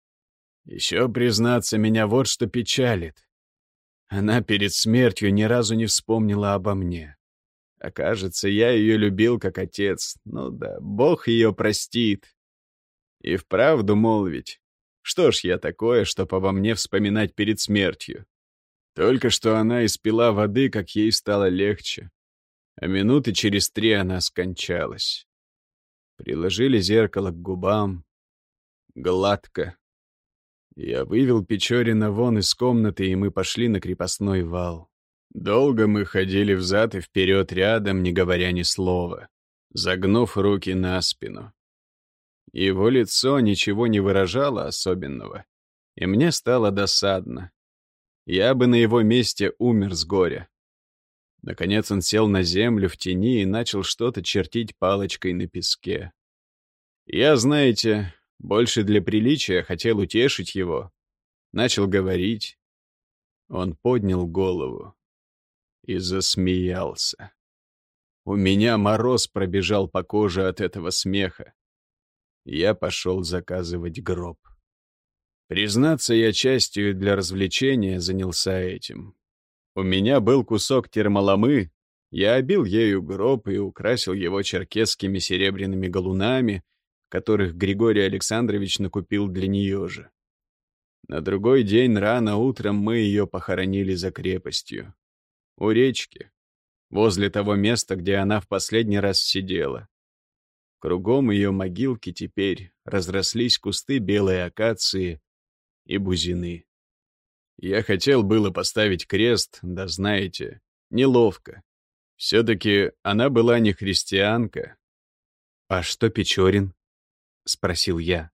Еще, признаться, меня вот что печалит. Она перед смертью ни разу не вспомнила обо мне. Окажется, я ее любил как отец. Ну да, Бог ее простит. И вправду молвить, Что ж я такое, чтоб обо мне вспоминать перед смертью? Только что она испила воды, как ей стало легче. А минуты через 3 она скончалась. Приложили зеркало к губам. Гладко. Я вывел Печорина вон из комнаты, и мы пошли на крепостной вал. Долго мы ходили взад и вперед рядом, не говоря ни слова, загнув руки на спину. Его лицо ничего не выражало особенного, и мне стало досадно. Я бы на его месте умер с горя. Наконец он сел на землю в тени и начал что-то чертить палочкой на песке. Я, знаете, больше для приличия хотел утешить его. Начал говорить. Он поднял голову и засмеялся. У меня мороз пробежал по коже от этого смеха. Я пошел заказывать гроб. Признаться, я частью для развлечения занялся этим. У меня был кусок термоломы, я обил ею гроб и украсил его черкесскими серебряными галунами, которых Григорий Александрович накупил для нее же. На другой день рано утром мы ее похоронили за крепостью. У речки, возле того места, где она в последний раз сидела. Кругом ее могилки теперь разрослись кусты белой акации и бузины. Я хотел было поставить крест, да знаете, неловко. Все-таки она была не христианка. «А что Печорин?» — спросил я.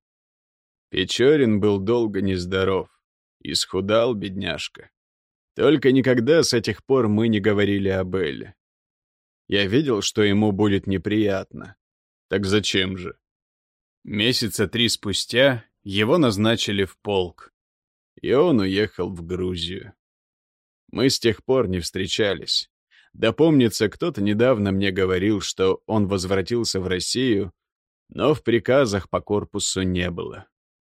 Печорин был долго нездоров. Исхудал, бедняжка. Только никогда с этих пор мы не говорили об Элле. Я видел, что ему будет неприятно. Так зачем же? Месяца 3 спустя его назначили в полк, и он уехал в Грузию. Мы с тех пор не встречались. Да помнится, кто-то недавно мне говорил, что он возвратился в Россию, но в приказах по корпусу не было.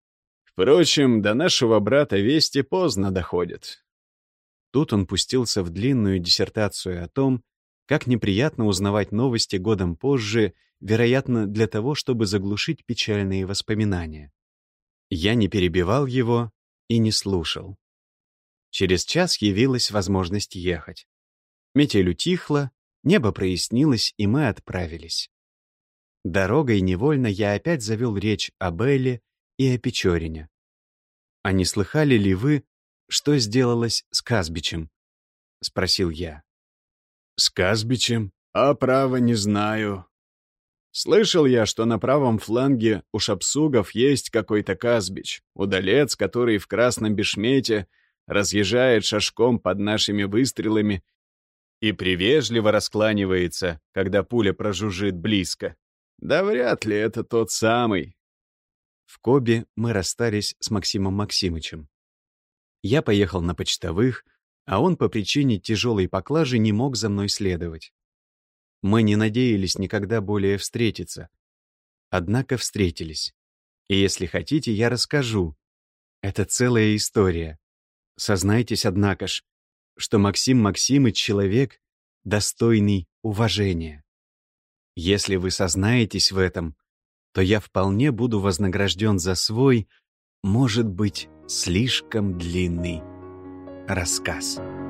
Впрочем, до нашего брата вести поздно доходят. Тут он пустился в длинную диссертацию о том, как неприятно узнавать новости годом позже, вероятно, для того, чтобы заглушить печальные воспоминания. Я не перебивал его и не слушал. Через час явилась возможность ехать. Метель утихла, небо прояснилось, и мы отправились. Дорогой невольно я опять завел речь об Элле и о Печорине. «А не слыхали ли вы, что сделалось с Казбичем?» — спросил я. «С Казбичем? А право не знаю. Слышал я, что на правом фланге у шапсугов есть какой-то Казбич, удалец, который в красном бешмете разъезжает шашком под нашими выстрелами и привежливо раскланивается, когда пуля прожужжит близко. Да вряд ли это тот самый». В Кобе мы расстались с Максимом Максимычем. Я поехал на почтовых, а он по причине тяжелой поклажи не мог за мной следовать. Мы не надеялись никогда более встретиться. Однако встретились. И если хотите, я расскажу. Это целая история. Сознайтесь, однако ж, что Максим Максимыч — человек, достойный уважения. Если вы сознаетесь в этом, то я вполне буду вознагражден за свой, может быть, слишком длинный рассказ.